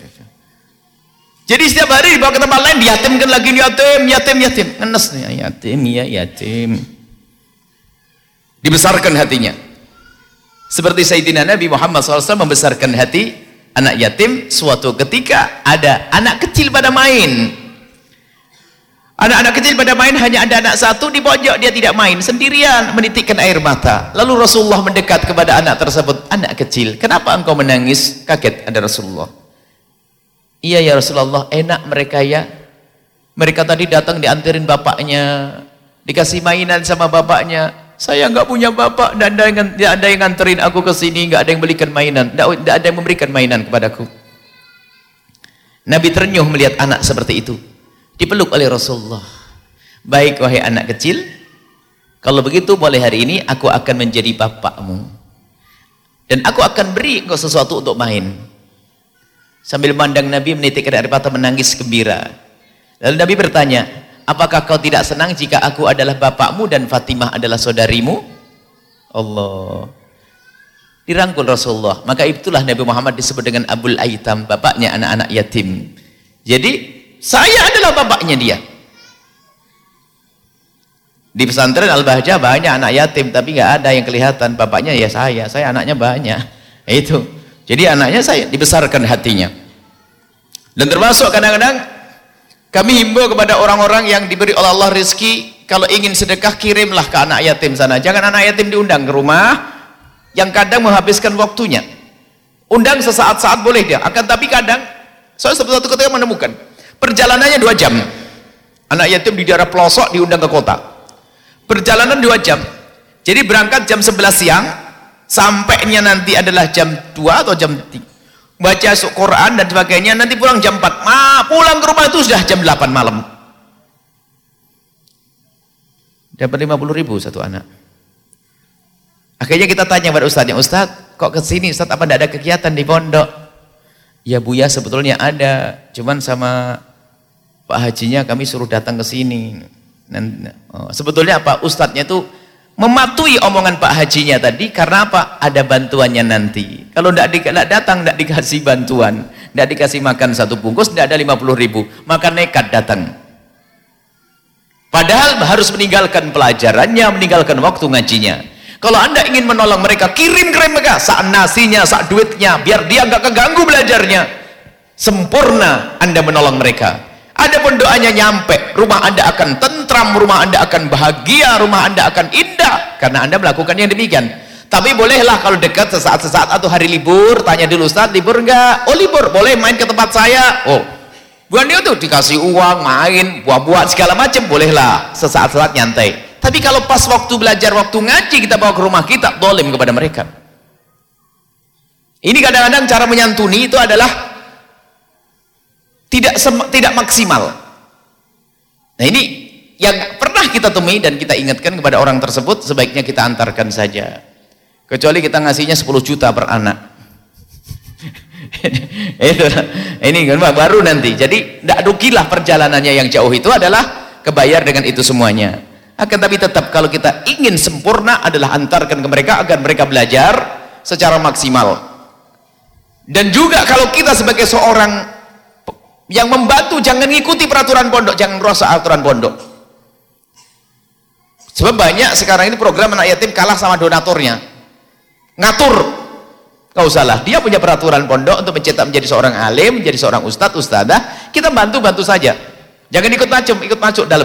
Jadi setiap hari dibawa ke tempat lain diyatimkan lagi, yatim. Ngenes nih, yatim. Dibesarkan hatinya. Seperti Sayyidina Nabi Muhammad SAW membesarkan hati anak yatim. Suatu ketika ada anak kecil pada main. Anak-anak kecil pada main, hanya ada anak satu di pojok, dia tidak main, sendirian menitikkan air mata. Lalu Rasulullah mendekat kepada anak tersebut, anak kecil, kenapa engkau menangis? Kaget ada Rasulullah. Iya ya Rasulullah, enak mereka ya. Mereka tadi datang dianterin bapaknya, dikasih mainan sama bapaknya. Saya nggak punya bapak, dan tidak ada yang nganterin aku ke sini, nggak ada yang belikan mainan, tidak ada yang memberikan mainan kepadaku. Nabi terenyuh melihat anak seperti itu. Dipeluk oleh Rasulullah. Baik wahai anak kecil, kalau begitu mulai hari ini aku akan menjadi bapakmu dan aku akan beri engkau sesuatu untuk main. Sambil memandang Nabi menitikkan air mata, menangis gembira. Lalu Nabi bertanya, apakah kau tidak senang jika aku adalah bapakmu dan Fatimah adalah saudarimu? Allah. Dirangkul Rasulullah. Maka itulah Nabi Muhammad disebut dengan Abul Aitam, bapaknya anak-anak yatim. Jadi saya adalah bapaknya dia. Di pesantren Al-Bahjah banyak anak yatim, tapi nggak ada yang kelihatan. Bapaknya ya saya anaknya banyak. Itu. Jadi anaknya saya, dibesarkan hatinya. Dan termasuk kadang-kadang kami himbau kepada orang-orang yang diberi oleh Allah rezeki, kalau ingin sedekah kirimlah ke anak yatim sana. Jangan anak yatim diundang ke rumah yang kadang menghabiskan waktunya. Undang sesaat-saat boleh dia. Akan tapi kadang saya suatu ketika menemukan perjalanannya 2 jam. Anak yatim di daerah pelosok diundang ke kota. Perjalanan 2 jam. Jadi berangkat jam 11 siang, sampainya nanti adalah jam 2 atau jam 3. Baca Quran dan sebagainya, nanti pulang jam 4. Pulang ke rumah itu sudah jam 8 malam. Dapat 50.000 satu anak. Akhirnya kita tanya pada ustadznya, Ustadz, kok kesini Ustadz, apa tidak ada kegiatan di pondok? Ya Buya sebetulnya ada, cuman sama Pak Hajinya kami suruh datang ke sini. Sebetulnya apa? Ustadznya itu mematuhi omongan Pak Hajinya tadi, karena apa? Ada bantuannya nanti. Kalau tidak datang, tidak dikasih bantuan, tidak dikasih makan 1 bungkus, tidak ada 50.000, maka nekat datang. Padahal harus meninggalkan pelajarannya, meninggalkan waktu ngajinya. Kalau Anda ingin menolong mereka, kirim ke mereka sak nasinya, sak duitnya, biar dia nggak keganggu belajarnya. Sempurna Anda menolong mereka. Adapun doanya nyampe, rumah Anda akan tentram, rumah Anda akan bahagia, rumah Anda akan indah karena Anda melakukan yang demikian. Tapi bolehlah kalau dekat sesaat-sesaat atau hari libur, tanya dulu, Ustaz libur enggak? Oh libur, boleh main ke tempat saya. Oh, bukan dia tuh dikasih uang, main, buah-buah segala macam, bolehlah sesaat-sesaat nyantai. Tapi kalau pas waktu belajar, waktu ngaji kita bawa ke rumah kita, dolim kepada mereka. Ini kadang-kadang cara menyantuni itu adalah tidak maksimal. Nah ini yang pernah kita temui dan kita ingatkan kepada orang tersebut, sebaiknya kita antarkan saja. Kecuali kita ngasihnya 10 juta per anak. Itu ini kan baru nanti. Jadi tidak rugilah perjalanannya yang jauh itu adalah kebayar dengan itu semuanya. Akan tapi tetap kalau kita ingin sempurna adalah antarkan ke mereka agar mereka belajar secara maksimal. Dan juga kalau kita sebagai seorang yang membantu, jangan ngikuti peraturan pondok, jangan merusak aturan pondok. Sebab banyak sekarang ini program anak yatim kalah sama donaturnya. Ngatur, gak usahlah, dia punya peraturan pondok untuk mencetak menjadi seorang alim, menjadi seorang ustadz, ustadzah, kita bantu saja, jangan ikut masuk dalam.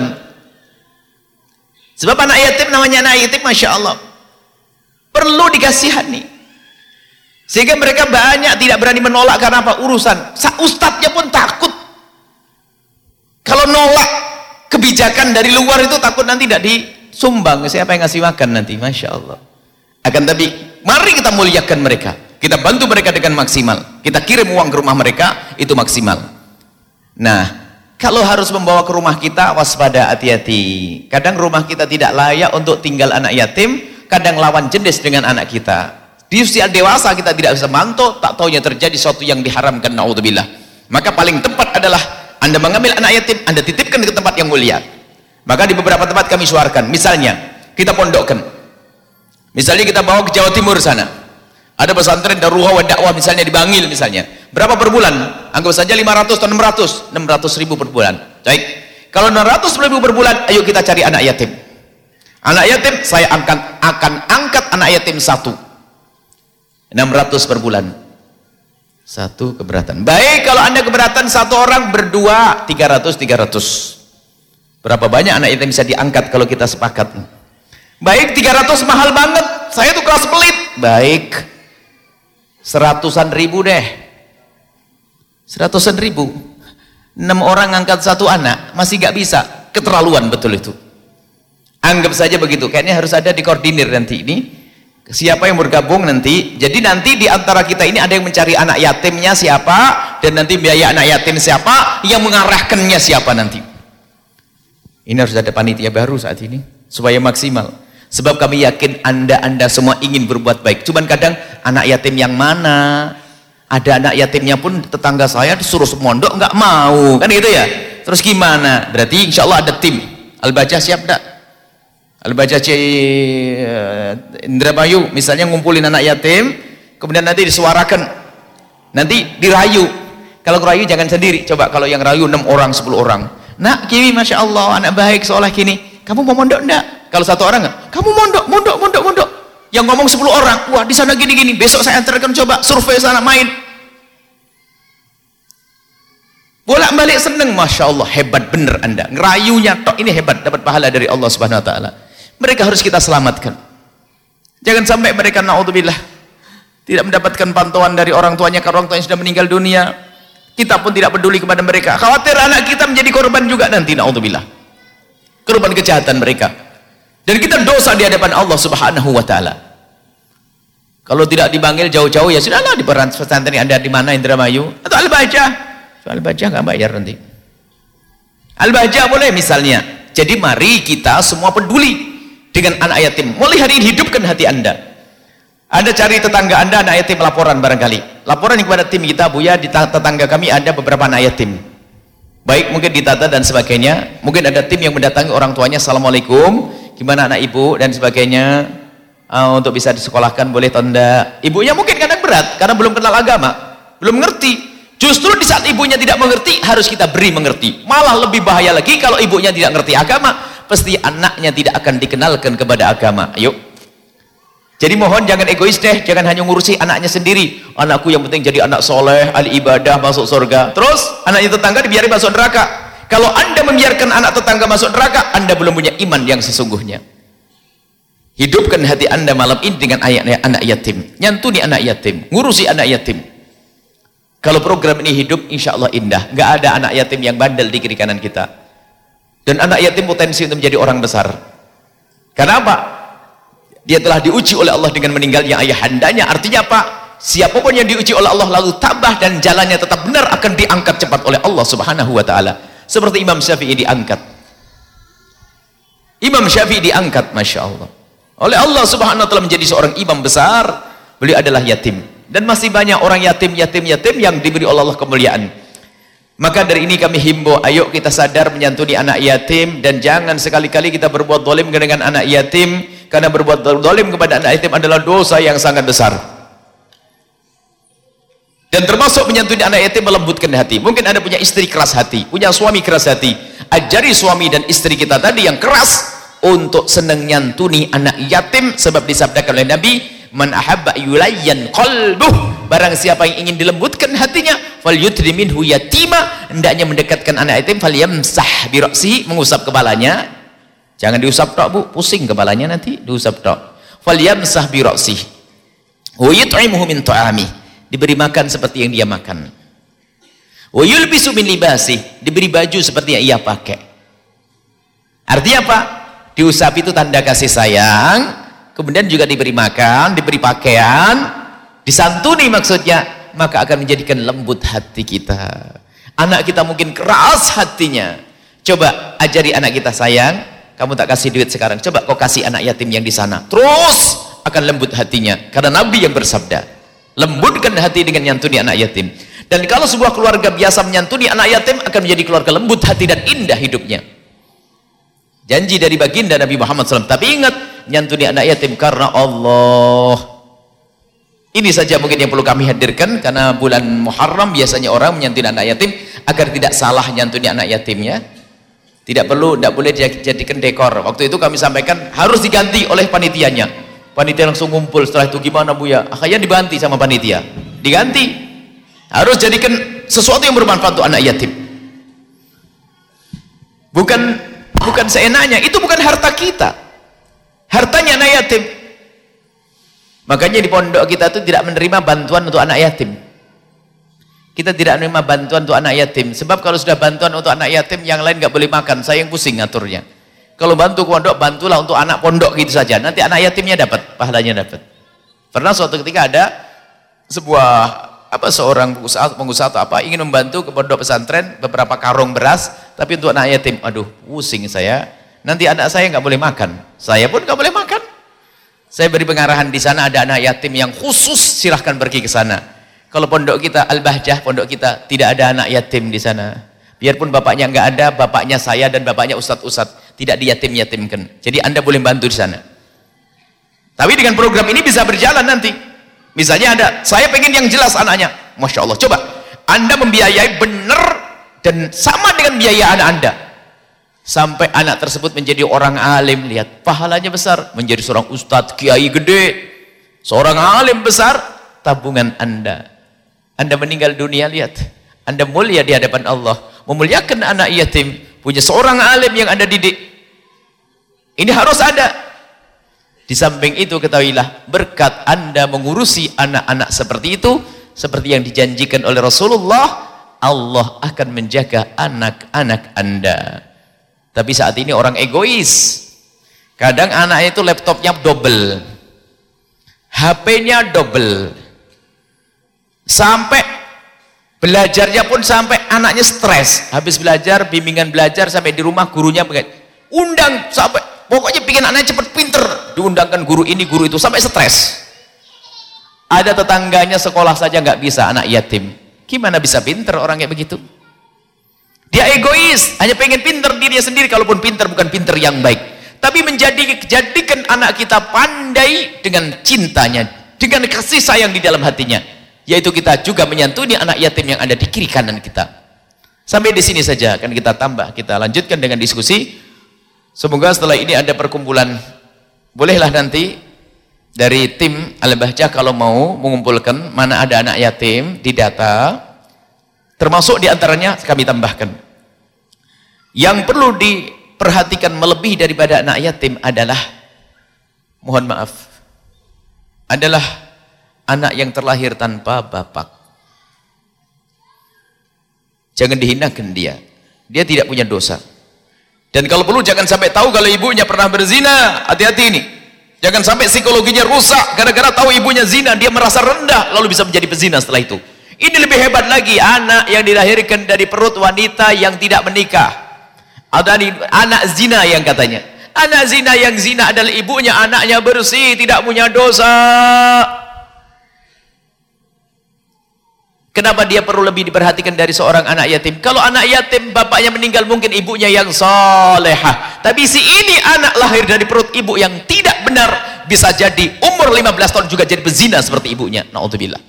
Sebab anak yatim namanya anak yatim, Masya Allah, perlu dikasihani, sehingga mereka banyak tidak berani menolak. Karena apa? Urusan ustadznya pun takut kalau nolak kebijakan dari luar itu, takut nanti tidak disumbang, siapa yang ngasih makan nanti. Masya Allah. Akan tapi mari kita muliakan mereka, kita bantu mereka dengan maksimal, kita kirim uang ke rumah mereka, itu maksimal. Nah, kalau harus membawa ke rumah kita, waspada, hati-hati. Kadang rumah kita tidak layak untuk tinggal anak yatim, kadang lawan jenis dengan anak kita. Di usia dewasa kita tidak bisa mantau, tak taunya terjadi sesuatu yang diharamkan, naudzubillah. Maka paling tepat adalah Anda mengambil anak yatim, Anda titipkan ke tempat yang mulia. Maka di beberapa tempat kami suarakan, misalnya kita pondokkan, misalnya kita bawa ke Jawa Timur sana, ada pesantren Daruhah wa Dakwah misalnya di Bangil misalnya, berapa per bulan? Anggap saja 500 atau 600 ribu per bulan. Baik, kalau 600 ribu per bulan, ayo kita cari anak yatim. Anak yatim saya akan angkat anak yatim satu, 600 per bulan. Satu keberatan. Baik, kalau Anda keberatan satu orang, berdua 300. Berapa banyak anak yatim bisa diangkat kalau kita sepakat? Baik, 300 mahal banget, saya tuh kelas pelit. Baik, 100-an ribu deh, 100-an ribu, 6 orang ngangkat satu anak, masih gak bisa, keterlaluan betul itu. Anggap saja begitu, kayaknya harus ada dikoordinir nanti ini, siapa yang bergabung nanti. Jadi nanti di antara kita ini ada yang mencari anak yatimnya siapa, dan nanti biaya anak yatim siapa, yang mengarahkannya siapa nanti. Ini harus ada panitia baru saat ini, supaya maksimal. Sebab kami yakin anda semua ingin berbuat baik. Cuman kadang anak yatim yang mana? Ada anak yatimnya pun tetangga saya disuruh semondok nggak mau, kan gitu ya. Terus gimana? Berarti insya Allah ada tim. Al-Bajah siap enggak? Al-Bajah Indramayu misalnya ngumpulin anak yatim, kemudian nanti disuarakan, nanti dirayu. Kalau rayu jangan sendiri, coba kalau yang rayu 6 orang 10 orang. Nak Kiwi, Masya Allah anak baik seolah gini, kamu mau mondok enggak? Kalau satu orang enggak, kamu mondok. Yang ngomong 10 orang, wah di sana gini-gini, besok saya antarkan, coba survei sana main. Bolak-balik seneng, Masya Allah, hebat bener Anda. Ngerayunya tok ini hebat, dapat pahala dari Allah Subhanahu Wa Taala. Mereka harus kita selamatkan. Jangan sampai mereka naudzubillah tidak mendapatkan pantauan dari orang tuanya, karena orang tuanya sudah meninggal dunia. Kita pun tidak peduli kepada mereka. Khawatir anak kita menjadi korban juga nanti, naudzubillah. Korban kejahatan mereka. Dan kita dosa di hadapan Allah Subhanahu Wa Taala. Kalau tidak dipanggil jauh-jauh, ya sudahlah di pesantren Anda di mana, Indramayu atau Al-Bajah. Al-Bajah nggak bayar nanti. Al-Bajah boleh misalnya. Jadi mari kita semua peduli dengan anak yatim. Mulai hari ini hidupkan hati Anda. Anda cari tetangga Anda anak yatim, laporan barangkali. Laporan kepada tim kita, Buya, di tetangga kami ada beberapa anak yatim. Baik, mungkin ditata dan sebagainya. Mungkin ada tim yang mendatangi orang tuanya, Assalamualaikum, gimana anak ibu dan sebagainya, untuk bisa disekolahkan boleh atau enggak. Ibunya mungkin kadang berat karena belum kenal agama, belum ngerti. Justru di saat ibunya tidak mengerti, harus kita beri mengerti. Malah lebih bahaya lagi kalau ibunya tidak ngerti agama, pasti anaknya tidak akan dikenalkan kepada agama. Ayo. Jadi mohon jangan egois deh, jangan hanya ngurusi anaknya sendiri. Anakku yang penting jadi anak soleh, ahli ibadah, masuk surga. Terus anaknya tetangga dibiarin masuk neraka. Kalau Anda membiarkan anak tetangga masuk neraka, Anda belum punya iman yang sesungguhnya. Hidupkan hati Anda malam ini dengan anak yatim. Nyantuni anak yatim, ngurusi anak yatim. Kalau program ini hidup, insya Allah indah. Nggak ada anak yatim yang bandel di kiri kanan kita. Dan anak yatim potensi untuk menjadi orang besar. Karena apa? Dia telah diuji oleh Allah dengan meninggalnya ayahandanya. Artinya apa? Siapapun yang diuji oleh Allah lalu tabah dan jalannya tetap benar akan diangkat cepat oleh Allah Subhanahu wa taala. Seperti Imam Syafi'i diangkat. Imam Syafi'i diangkat, Masya Allah. Oleh Allah Subhanahu wa taala menjadi seorang imam besar. Beliau adalah yatim. Dan masih banyak orang yatim yang diberi oleh Allah kemuliaan. Maka dari ini kami himbau, ayo kita sadar menyantuni anak yatim. Dan jangan sekali-kali kita berbuat zalim dengan anak yatim. Karena berbuat zalim kepada anak yatim adalah dosa yang sangat besar. Dan termasuk menyantuni anak yatim melembutkan hati. Mungkin Anda punya istri keras hati, punya suami keras hati. Ajari suami dan istri kita tadi yang keras untuk senang nyantuni anak yatim, sebab disabdakan oleh Nabi, man ahabba yulayyan qalbuh, barang siapa yang ingin dilembutkan hatinya, falyudri minhu yatima, hendaknya mendekatkan anak yatim, falyamsah bi ra'sihi, mengusap kepalanya. Jangan diusap tok, Bu, pusing kepalanya nanti, diusap tok. Falyamsah bi ra'sihi wa yut'imuhu min ta'ami, diberi makan seperti yang dia makan. Wa yulbisu min libasih, diberi baju seperti yang ia pakai. Artinya apa? Diusap itu tanda kasih sayang, kemudian juga diberi makan, diberi pakaian, disantuni maksudnya, maka akan menjadikan lembut hati kita. Anak kita mungkin keras hatinya, coba ajari anak kita, sayang, kamu tak kasih duit sekarang, coba kau kasih anak yatim yang di sana, terus akan lembut hatinya. Karena Nabi yang bersabda, lembutkan hati dengan nyantuni anak yatim. Dan kalau sebuah keluarga biasa menyantuni anak yatim, akan menjadi keluarga lembut hati dan indah hidupnya. Janji dari baginda Nabi Muhammad SAW. Tapi ingat, nyantuni anak yatim karena Allah. Ini saja mungkin yang perlu kami hadirkan, karena bulan Muharram biasanya orang menyantuni anak yatim agar tidak salah nyantuni anak yatimnya. Tidak boleh dijadikan dekor. Waktu itu kami sampaikan harus diganti oleh panitianya. Panitia langsung ngumpul, setelah itu gimana Bu ya? Akhirnya diganti sama panitia. Diganti. Harus jadikan sesuatu yang bermanfaat untuk anak yatim. Bukan seenaknya, itu bukan harta kita, hartanya anak yatim. Makanya di pondok kita itu tidak menerima bantuan untuk anak yatim. Kita tidak menerima bantuan untuk anak yatim, sebab kalau sudah bantuan untuk anak yatim, yang lain nggak boleh makan, saya yang pusing ngaturnya. Kalau bantu pondok, bantulah untuk anak pondok gitu saja, nanti anak yatimnya dapat, pahalanya dapat. Pernah suatu ketika ada seorang pengusaha atau apa ingin membantu ke pondok pesantren beberapa karung beras, tapi untuk anak yatim. Aduh, pusing saya, nanti anak saya nggak boleh makan, saya pun nggak boleh makan. Saya beri pengarahan, di sana ada anak yatim yang khusus, silahkan pergi ke sana. Kalau pondok kita Al-Bahjah, pondok kita tidak ada anak yatim di sana. Biarpun bapaknya nggak ada, bapaknya saya dan bapaknya ustadz tidak diyatim-yatimkan. Jadi Anda boleh bantu di sana. Tapi dengan program ini bisa berjalan nanti. Misalnya ada, saya pengen yang jelas anaknya, Masya Allah, coba Anda membiayai benar dan sama dengan biaya anak Anda, sampai anak tersebut menjadi orang alim. Lihat, pahalanya besar, menjadi seorang ustadz, kiai gede, seorang alim besar. Tabungan Anda meninggal dunia, lihat, Anda mulia di hadapan Allah, memuliakan anak yatim, punya seorang alim yang Anda didik. Ini harus ada. Di samping itu ketahuilah, berkat Anda mengurusi anak-anak seperti itu, seperti yang dijanjikan oleh Rasulullah, Allah akan menjaga anak-anak Anda. Tapi saat ini orang egois. Kadang anaknya itu laptopnya double, HP-nya double, sampai belajarnya pun sampai anaknya stres. Habis belajar, bimbingan belajar, sampai di rumah gurunya undang, sampai pokoknya bikin anaknya cepat pinter, diundangkan guru ini guru itu, sampai stres. Ada tetangganya sekolah saja nggak bisa, anak yatim. Gimana bisa pinter orang kayak begitu? Dia egois, hanya pengen pinter dirinya sendiri, kalaupun pinter bukan pinter yang baik. Tapi jadikan anak kita pandai dengan cintanya, dengan kasih sayang di dalam hatinya, yaitu kita juga menyantuni anak yatim yang ada di kiri kanan kita. Sampai di sini saja, kan kita tambah, kita lanjutkan dengan diskusi. Semoga setelah ini ada perkumpulan. Bolehlah nanti dari tim Al-Bahjah kalau mau mengumpulkan mana ada anak yatim di data, termasuk diantaranya kami tambahkan. Yang perlu diperhatikan melebihi daripada anak yatim adalah, mohon maaf, adalah anak yang terlahir tanpa bapak. Jangan dihinakan dia. Dia tidak punya dosa. Dan kalau perlu jangan sampai tahu kalau ibunya pernah berzina. Hati-hati ini. Jangan sampai psikologinya rusak gara-gara tahu ibunya zina, dia merasa rendah lalu bisa menjadi pezina setelah itu. Ini lebih hebat lagi, anak yang dilahirkan dari perut wanita yang tidak menikah. Ada anak zina yang katanya. Anak zina yang zina adalah ibunya, anaknya bersih, tidak punya dosa. Kenapa dia perlu lebih diperhatikan dari seorang anak yatim? Kalau anak yatim bapaknya meninggal, mungkin ibunya yang salehah. Tapi si ini anak lahir dari perut ibu yang tidak benar, bisa jadi umur 15 tahun juga jadi pezina seperti ibunya. Na'udzubillah.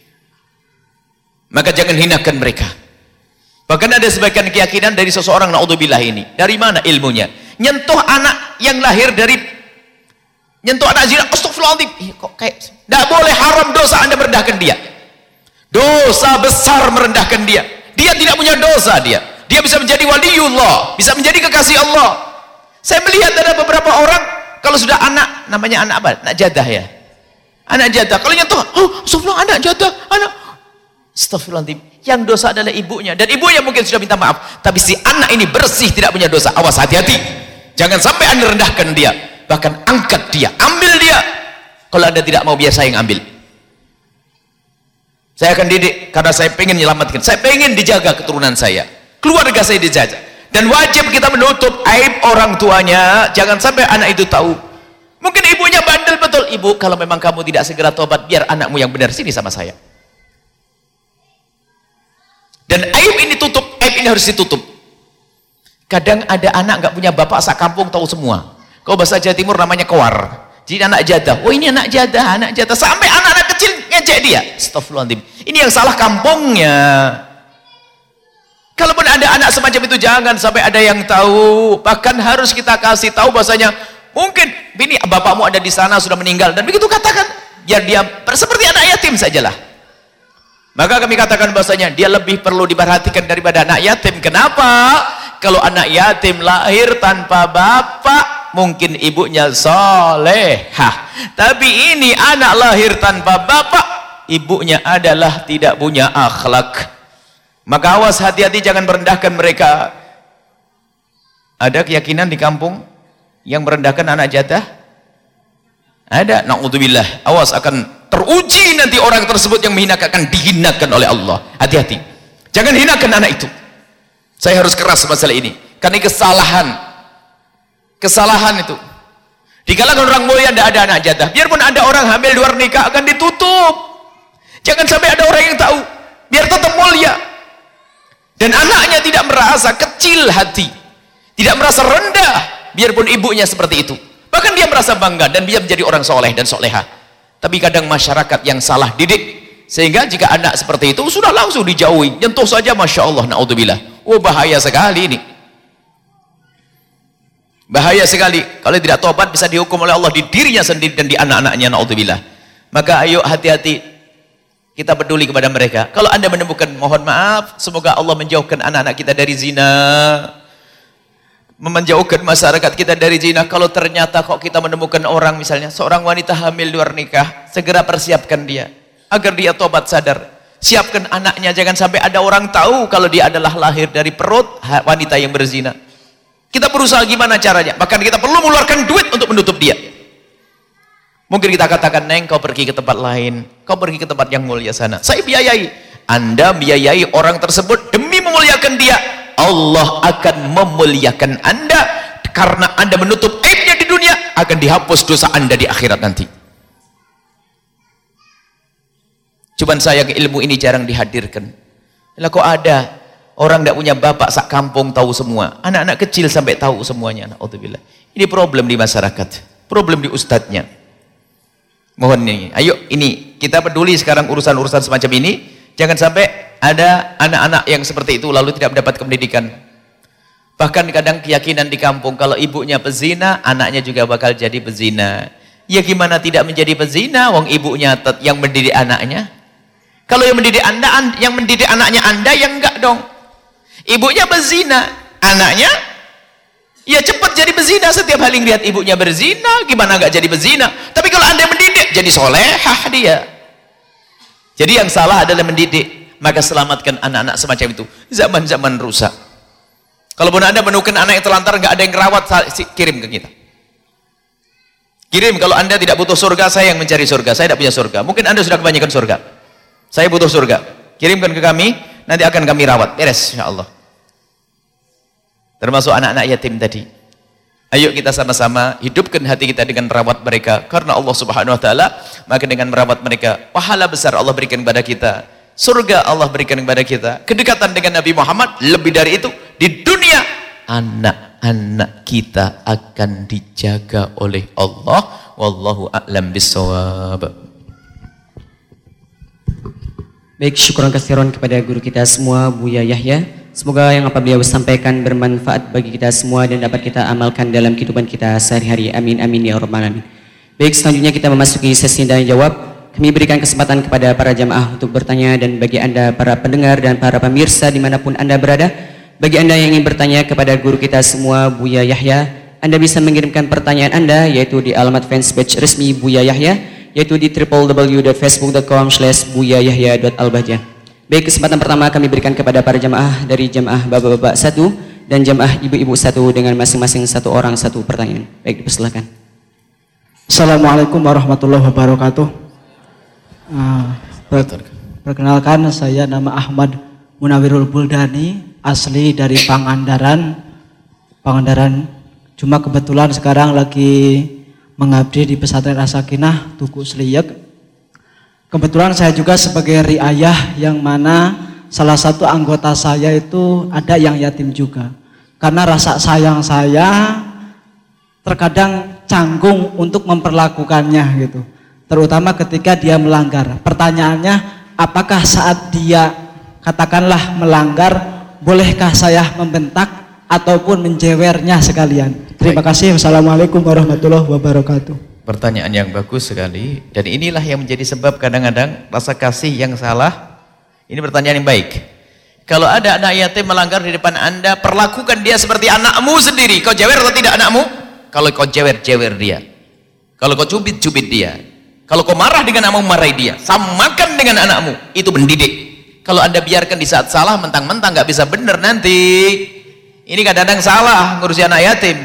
Maka jangan hinakan mereka. Bahkan ada sebagian keyakinan dari seseorang, na'udzubillah ini. Dari mana ilmunya? Nyentuh anak yang lahir dari, nyentuh anak zina, astagfirullahaladzim. Kok kayak, tidak boleh, haram, dosa Anda merendahkan dia. Dosa besar merendahkan dia. Dia tidak punya dosa dia. Dia bisa menjadi waliullah, bisa menjadi kekasih Allah. Saya melihat ada beberapa orang kalau sudah anak, namanya anak apa? Anak jadah ya. Anak jadah. Kalau nyentuh, oh, astagfirullah, anak jadah, anak. Astagfirullahaladzim. Yang dosa adalah ibunya, dan ibunya mungkin sudah minta maaf. Tapi si anak ini bersih, tidak punya dosa. Awas, hati-hati. Jangan sampai Anda rendahkan dia. Bahkan angkat dia, ambil dia. Kalau Anda tidak mau, biar saya yang ambil. Saya akan didik karena saya pengen menyelamatkan. Saya pengen dijaga keturunan saya, keluarga saya dijaga. Dan wajib kita menutup aib orang tuanya. Jangan sampai anak itu tahu. Mungkin ibunya bandel betul. Ibu, kalau memang kamu tidak segera tobat, biar anakmu yang benar, sini sama saya. Dan aib ini tutup, aib ini harus ditutup. Kadang ada anak nggak punya bapak, sak kampung tahu semua. Kalau bahasa Jawa Timur namanya kewar. Jadi anak jadah. Oh, ini anak jadah, anak jadah. Sampai anak-anak kecil ngejek dia. Astagfirullahaladzim. Ini yang salah kampungnya. Kalaupun ada anak semacam itu, jangan sampai ada yang tahu. Bahkan harus kita kasih tahu bahasanya, mungkin ini bapakmu ada di sana sudah meninggal, dan begitu katakan, biar dia seperti anak yatim sajalah. Maka kami katakan bahasanya dia lebih perlu diperhatikan daripada anak yatim. Kenapa? Kalau anak yatim lahir tanpa bapak, mungkin ibunya salehah. Tapi ini anak lahir tanpa bapak, ibunya adalah tidak punya akhlak. Maka awas, hati-hati, jangan merendahkan mereka. Ada keyakinan di kampung yang merendahkan anak jadah? Ada. Na'udzubillah. Awas, akan teruji nanti orang tersebut yang menghinakan, akan dihinakan oleh Allah. Hati-hati. Jangan hinakan anak itu. Saya harus keras masalah ini. Karena ini kesalahan. Kesalahan itu. Di kalangan orang mulia tidak ada anak jadah. Biarpun ada orang hamil luar nikah, akan ditutup. Jangan sampai ada orang yang tahu. Biar tetap mulia. Dan anaknya tidak merasa kecil hati. Tidak merasa rendah. Biarpun ibunya seperti itu. Bahkan dia merasa bangga dan dia menjadi orang soleh dan soleha. Tapi kadang masyarakat yang salah didik. Sehingga jika anak seperti itu, sudah langsung dijauhi. Nyentuh saja, Masya Allah, na'udzubillah. Oh, bahaya sekali ini. Bahaya sekali. Kalau tidak tobat bisa dihukum oleh Allah di dirinya sendiri dan di anak-anaknya, na'udzubillah. Maka ayo hati-hati, kita peduli kepada mereka. Kalau Anda menemukan, mohon maaf, semoga Allah menjauhkan anak-anak kita dari zina, menjauhkan masyarakat kita dari zina. Kalau ternyata kok kita menemukan orang, misalnya seorang wanita hamil luar nikah, segera persiapkan dia agar dia tobat sadar. Siapkan anaknya, jangan sampai ada orang tahu kalau dia adalah lahir dari perut wanita yang berzina. Kita berusaha gimana caranya, bahkan kita perlu mengeluarkan duit untuk menutup dia. Mungkin kita katakan, Neng, kau pergi ke tempat lain, kau pergi ke tempat yang mulia sana, saya biayai. Anda biayai orang tersebut demi memuliakan dia, Allah akan memuliakan Anda. Karena Anda menutup aibnya di dunia, akan dihapus dosa Anda di akhirat nanti. Cuman sayang ilmu ini jarang dihadirkan. Lah kok ada orang tidak punya bapak, sak kampung tahu semua. Anak-anak kecil sampai tahu semuanya. Na'udzubillah. Ini problem di masyarakat, problem di ustadznya. Mohon ini, ayo ini kita peduli sekarang urusan-urusan semacam ini. Jangan sampai ada anak-anak yang seperti itu lalu tidak mendapat pendidikan. Bahkan kadang keyakinan di kampung, kalau ibunya pezina, anaknya juga bakal jadi pezina. Ya gimana tidak menjadi pezina, wong ibunya yang mendidik anaknya? Kalau yang mendidik Anda, yang mendidik anaknya Anda, yang enggak dong. Ibunya pezina, anaknya ya cepat jadi pezina. Setiap hari lihat ibunya berzina, gimana enggak jadi pezina? Tapi kalau Anda mendidik, jadi solehah dia. Jadi yang salah adalah mendidik. Maka selamatkan anak-anak semacam itu. Zaman-zaman rusak. Kalaupun Anda menemukan anak yang terlantar, enggak ada yang rawat, kirim ke kita. Kirim. Kalau Anda tidak butuh surga, saya yang mencari surga. Saya tidak punya surga. Mungkin Anda sudah kebanyakan surga. Saya butuh surga. Kirimkan ke kami, nanti akan kami rawat. Beres, insyaallah. Termasuk anak-anak yatim tadi. Ayo kita sama-sama hidupkan hati kita dengan merawat mereka. Karena Allah Subhanahu wa taala, maka dengan merawat mereka, pahala besar Allah berikan kepada kita. Surga Allah berikan kepada kita. Kedekatan dengan Nabi Muhammad, lebih dari itu, di dunia anak-anak kita akan dijaga oleh Allah. Wallahu a'lam bissawab. Baik, syukuran katsiran kepada guru kita semua, Buya Yahya. Semoga yang apa beliau sampaikan bermanfaat bagi kita semua dan dapat kita amalkan dalam kehidupan kita sehari-hari. Amin amin ya rabbal alamin. Baik, selanjutnya kita memasuki sesi tanya jawab. Kami berikan kesempatan kepada para jamaah untuk bertanya, dan bagi Anda para pendengar dan para pemirsa dimanapun Anda berada, bagi Anda yang ingin bertanya kepada guru kita semua, Buya Yahya, Anda bisa mengirimkan pertanyaan Anda yaitu di alamat fanpage resmi Buya Yahya, yaitu di www.facebook.com/buyayahya.albahjah. Baik, kesempatan pertama kami berikan kepada para jamaah dari jamaah bapak-bapak 1 dan jamaah ibu-ibu 1 dengan masing-masing 1 orang 1 pertanyaan. Baik, dipersilakan. Assalamualaikum warahmatullahi wabarakatuh. Perkenalkan, saya nama Ahmad Munawirul Buldani, asli dari Pangandaran. Cuma kebetulan sekarang lagi mengabdi di pesantren As-Sakinah Tugu Sliyek. Kebetulan saya juga sebagai riayah, yang mana salah satu anggota saya itu ada yang yatim juga. Karena rasa sayang saya terkadang canggung untuk memperlakukannya gitu. Terutama ketika dia melanggar. Pertanyaannya, apakah saat dia katakanlah melanggar, bolehkah saya membentak ataupun menjewernya sekalian? Terima kasih. Wassalamualaikum warahmatullahi wabarakatuh. Pertanyaan yang bagus sekali, dan inilah yang menjadi sebab kadang-kadang rasa kasih yang salah. Ini pertanyaan yang baik. Kalau ada anak yatim melanggar di depan Anda, perlakukan dia seperti anakmu sendiri. Kau jewer atau tidak anakmu? Kalau kau jewer dia. Kalau kau cubit dia. Kalau kau marah dengan anakmu, marahi dia. Samakan dengan anakmu. Itu mendidik. Kalau Anda biarkan di saat salah, mentang-mentang nggak bisa benar nanti. Ini kadang-kadang salah ngurusi anak yatim.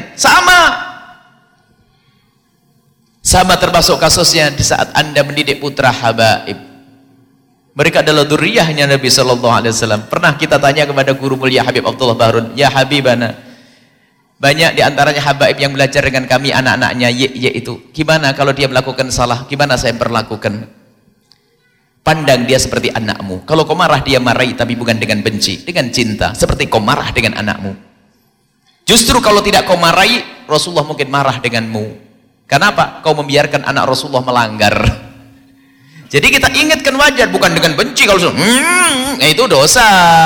Sama termasuk kasusnya di saat Anda mendidik putra habaib. Mereka adalah dzurriyyahnya Nabi sallallahu alaihi wasallam. Pernah kita tanya kepada guru mulia Habib Abdullah Bahrun, "Ya Habibana, banyak di antaranya habaib yang belajar dengan kami anak-anaknya itu. Gimana kalau dia melakukan salah? Gimana saya perlakukan?" Pandang dia seperti anakmu. Kalau kau marah, dia marahi, tapi bukan dengan benci, dengan cinta, seperti kau marah dengan anakmu. Justru kalau tidak kau marahi, Rasulullah mungkin marah denganmu. Kenapa? Kau membiarkan anak Rasulullah melanggar. Jadi kita ingatkan wajar, bukan dengan benci. Kalau itu dosa.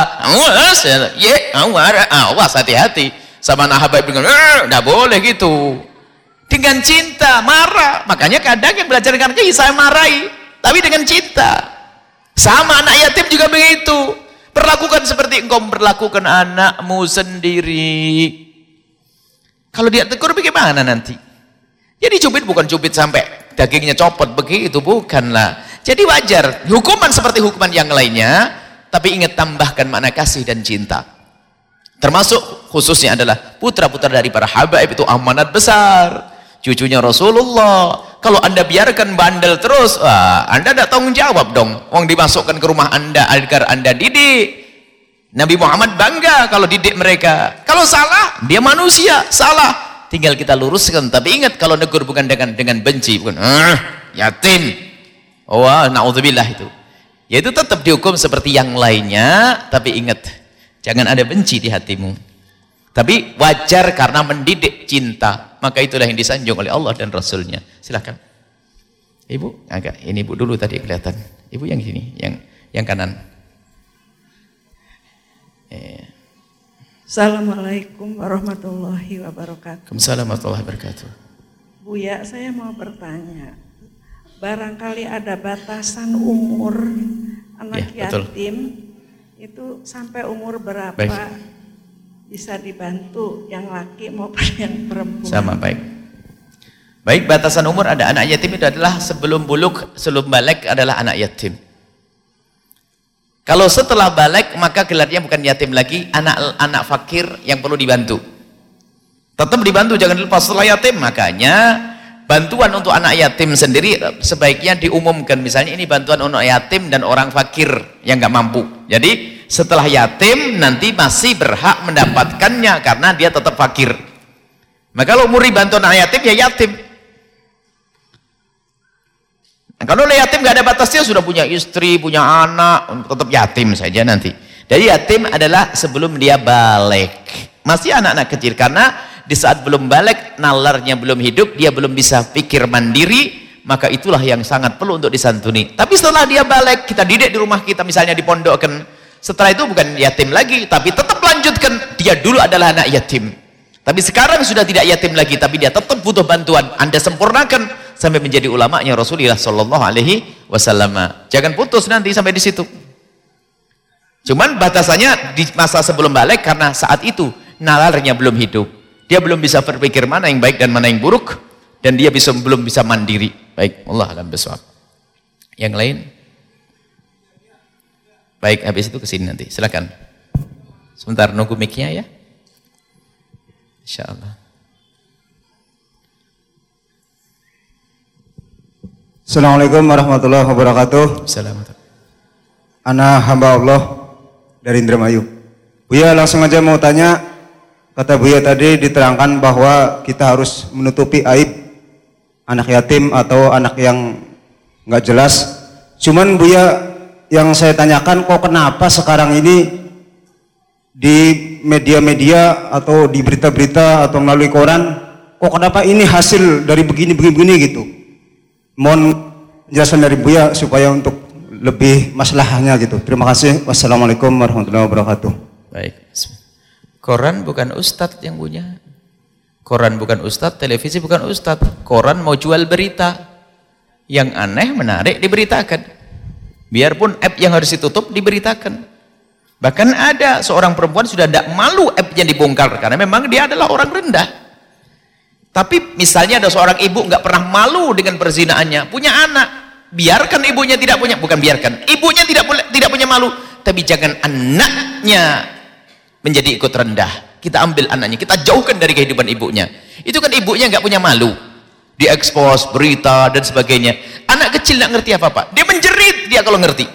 Awas, hati-hati sama anak habaib dengan tidak boleh gitu. Dengan cinta, marah. Makanya kadang yang belajar dengan saya marahi, tapi dengan cinta. Sama anak yatim juga begitu. Perlakukan seperti engkau memperlakukan anakmu sendiri. Kalau dia tegur bagaimana nanti? Jadi cubit bukan cubit sampai dagingnya copot begitu, bukanlah. Jadi wajar, hukuman seperti hukuman yang lainnya, tapi ingat tambahkan makna kasih dan cinta. Termasuk khususnya adalah putra-putra dari para habaib itu amanat besar. Cucunya Rasulullah. Kalau Anda biarkan bandel terus, Anda tidak tanggung jawab dong. Wong dimasukkan ke rumah Anda agar Anda didik. Nabi Muhammad bangga kalau didik mereka. Kalau salah, dia manusia, salah. Tinggal kita luruskan. Tapi ingat, kalau negur bukan dengan benci, bukan yatim. Na'udzubillah itu. Ya itu tetap dihukum seperti yang lainnya, tapi ingat, jangan ada benci di hatimu. Tapi wajar karena mendidik cinta. Maka itulah yang disanjung oleh Allah dan Rasulnya. Silakan. Ibu, ini ibu dulu tadi kelihatan. Ibu yang sini, yang kanan. Assalamualaikum warahmatullahi wabarakatuh. Waalaikumsalam warahmatullahi wabarakatuh. Buya, saya mau bertanya. Barangkali ada batasan umur anak yatim itu sampai umur berapa bisa dibantu, yang laki maupun yang perempuan? Sama, baik. Baik, batasan umur ada anak yatim itu adalah sebelum buluk, sebelum balik adalah anak yatim. Kalau setelah balik maka gelarnya bukan yatim lagi, anak fakir yang perlu dibantu. Tetap dibantu, jangan dilepas setelah yatim. Makanya bantuan untuk anak yatim sendiri sebaiknya diumumkan. Misalnya ini bantuan untuk yatim dan orang fakir yang nggak mampu. Jadi setelah yatim nanti masih berhak mendapatkannya karena dia tetap fakir. Maka kalau umur bantuan anak yatim ya yatim. Kalau yatim nggak ada batasnya, sudah punya istri, punya anak, tetap yatim saja nanti. Jadi yatim adalah sebelum dia balik, masih anak-anak kecil, karena di saat belum balik, nalarnya belum hidup, dia belum bisa pikir mandiri, maka itulah yang sangat perlu untuk disantuni. Tapi setelah dia balik, kita didik di rumah kita, misalnya di pondokkan, setelah itu bukan yatim lagi, tapi tetap lanjutkan, dia dulu adalah anak yatim. Tapi sekarang sudah tidak yatim lagi, tapi dia tetap butuh bantuan. Anda sempurnakan sampai menjadi ulamanya Rasulullah Sallallahu Alaihi Wasallam. Jangan putus nanti sampai di situ. Cuman batasannya di masa sebelum balik, karena saat itu nalarnya belum hidup. Dia belum bisa berpikir mana yang baik dan mana yang buruk, dan dia belum bisa mandiri. Baik, Allah alam bisawab. Yang lain? Baik, habis itu kesini nanti. Silakan. Sebentar nunggu mic-nya ya. Insyaallah. Assalamualaikum warahmatullahi wabarakatuh. Assalamualaikum. Ana hamba Allah dari Indramayu. Buya langsung aja mau tanya, kata Buya tadi diterangkan bahwa kita harus menutupi aib anak yatim atau anak yang nggak jelas. Cuman Buya, yang saya tanyakan, kok kenapa sekarang ini di media-media atau di berita-berita atau melalui koran, kok kenapa ini hasil dari begini gitu? Mohon penjelasan dari Buya supaya untuk lebih maslahnya gitu. Terima kasih. Wassalamualaikum warahmatullahi wabarakatuh. Baik. Koran bukan ustadz yang punya. Koran bukan ustadz, televisi bukan ustadz. Koran mau jual berita. Yang aneh, menarik, diberitakan. Biarpun app yang harus ditutup, diberitakan. Bahkan ada seorang perempuan sudah tidak malu app-nya dibongkar karena memang dia adalah orang rendah. Tapi misalnya ada seorang ibu nggak pernah malu dengan perzinaannya, punya anak, biarkan ibunya tidak punya, bukan biarkan, ibunya tidak punya malu, tapi jangan anaknya menjadi ikut rendah. Kita ambil anaknya, kita jauhkan dari kehidupan ibunya. Itu kan ibunya nggak punya malu, diekspos berita dan sebagainya. Anak kecil nggak ngerti apa-apa, dia menjerit dia kalau ngerti.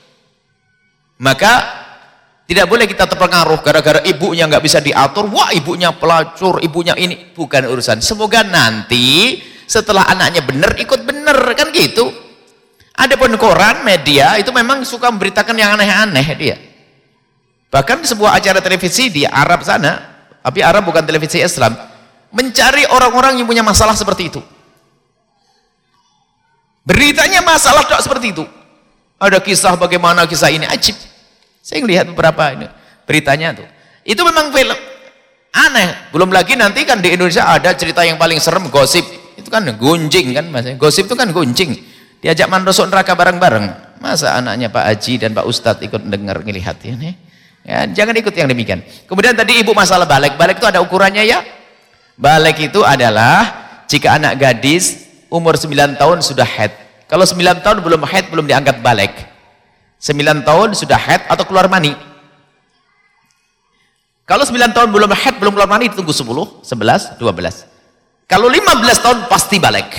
Maka tidak boleh kita terpengaruh gara-gara ibunya nggak bisa diatur. Wah, ibunya pelacur, ibunya ini. Bukan urusan. Semoga nanti setelah anaknya benar, ikut benar, kan gitu. Adapun koran, media itu memang suka memberitakan yang aneh-aneh dia. Bahkan sebuah acara televisi di Arab sana, tapi Arab bukan televisi Islam, mencari orang-orang yang punya masalah seperti itu. Beritanya masalah seperti itu. Ada kisah bagaimana kisah ini, ajib. Saya lihat beberapa ini beritanya tuh. Itu memang film aneh. Belum lagi nanti kan di Indonesia ada cerita yang paling serem, gosip. Itu kan gunjing kan Mas. Gosip itu kan gunjing. Diajak masuk neraka bareng-bareng. Masa anaknya Pak Haji dan Pak Ustadz ikut dengar ngelihat ini? Ya, jangan ikut yang demikian. Kemudian tadi ibu masalah balik. Balik itu ada ukurannya ya. Balik itu adalah jika anak gadis umur 9 tahun sudah haid. Kalau 9 tahun belum haid, belum dianggap balik. 9 tahun sudah haid atau keluar mani. Kalau 9 tahun belum haid, belum keluar mani, ditunggu 10, 11, 12. Kalau 15 tahun pasti balik.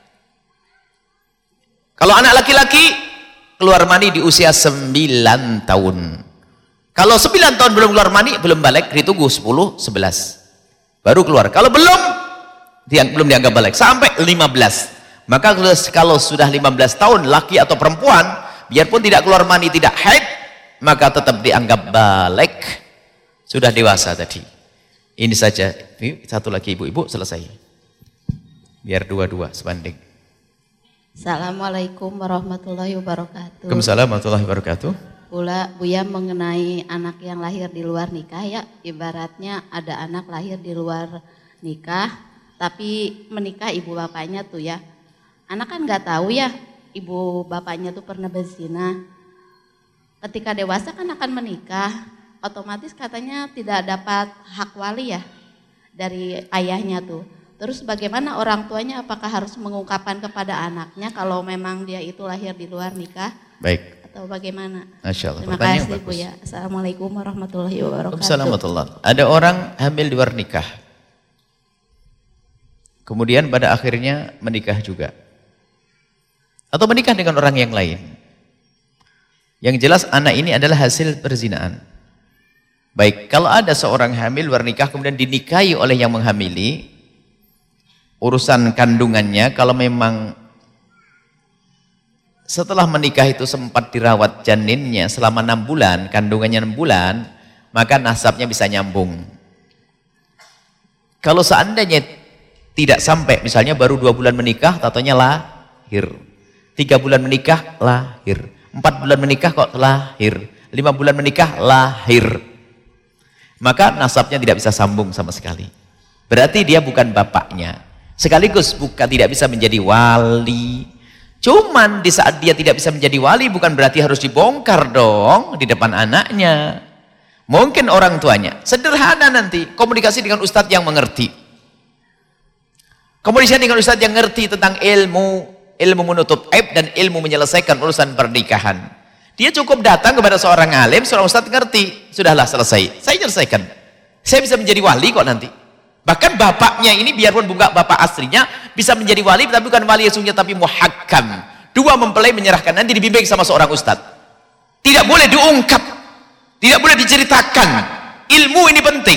Kalau anak laki-laki keluar mani di usia 9 tahun. Kalau 9 tahun belum keluar mani, belum balik, ditunggu 10, 11. Baru keluar. Kalau belum dianggap balik sampai 15. Maka kalau sudah 15 tahun laki atau perempuan, biarpun tidak keluar mani, tidak haid, maka tetap dianggap balik, sudah dewasa tadi. Ini saja. Satu lagi ibu-ibu, selesai. Biar dua-dua sebanding. Assalamualaikum warahmatullahi wabarakatuh. Waalaikumsalam warahmatullahi wabarakatuh. pula Buya mengenai anak yang lahir di luar nikah ya, ibaratnya ada anak lahir di luar nikah tapi menikah ibu bapaknya tuh ya. Anak kan nggak tahu ya ibu bapaknya tuh pernah berzina. Ketika dewasa kan akan menikah, otomatis katanya tidak dapat hak wali ya dari ayahnya tuh. Terus bagaimana orang tuanya, apakah harus mengungkapkan kepada anaknya kalau memang dia itu lahir di luar nikah? Baik. Atau bagaimana? Masya Allah. Terima kasih Bu ya. Assalamualaikum warahmatullahi wabarakatuh. Assalamualaikum. Ada orang hamil di luar nikah. Kemudian pada akhirnya menikah juga. Atau menikah dengan orang yang lain. Yang jelas anak ini adalah hasil perzinaan. Baik, kalau ada seorang hamil luar nikah kemudian dinikahi oleh yang menghamili, urusan kandungannya kalau memang setelah menikah itu sempat dirawat janinnya selama 6 bulan, kandungannya 6 bulan, maka nasabnya bisa nyambung. Kalau seandainya tidak sampai, misalnya baru 2 bulan menikah, tatonya lahir. 3 bulan menikah, lahir. 4 bulan menikah kok lahir. 5 bulan menikah, lahir. Maka nasabnya tidak bisa sambung sama sekali. Berarti dia bukan bapaknya. Sekaligus bukan tidak bisa menjadi wali. Cuman di saat dia tidak bisa menjadi wali bukan berarti harus dibongkar dong di depan anaknya. Mungkin orang tuanya sederhana, nanti komunikasi dengan ustadz yang mengerti. Komunikasi dengan ustadz yang ngerti tentang ilmu menutup aib dan ilmu menyelesaikan urusan pernikahan. Dia cukup datang kepada seorang alim, seorang ustadz ngerti, sudahlah selesai. Saya selesaikan. Saya bisa menjadi wali kok nanti. Bahkan bapaknya ini biarpun bukan bapak aslinya bisa menjadi wali, tapi bukan wali aslinya tapi muhakkam. 2 mempelai menyerahkan, nanti dibimbing sama seorang ustadz. Tidak boleh diungkap, tidak boleh diceritakan. Ilmu ini penting.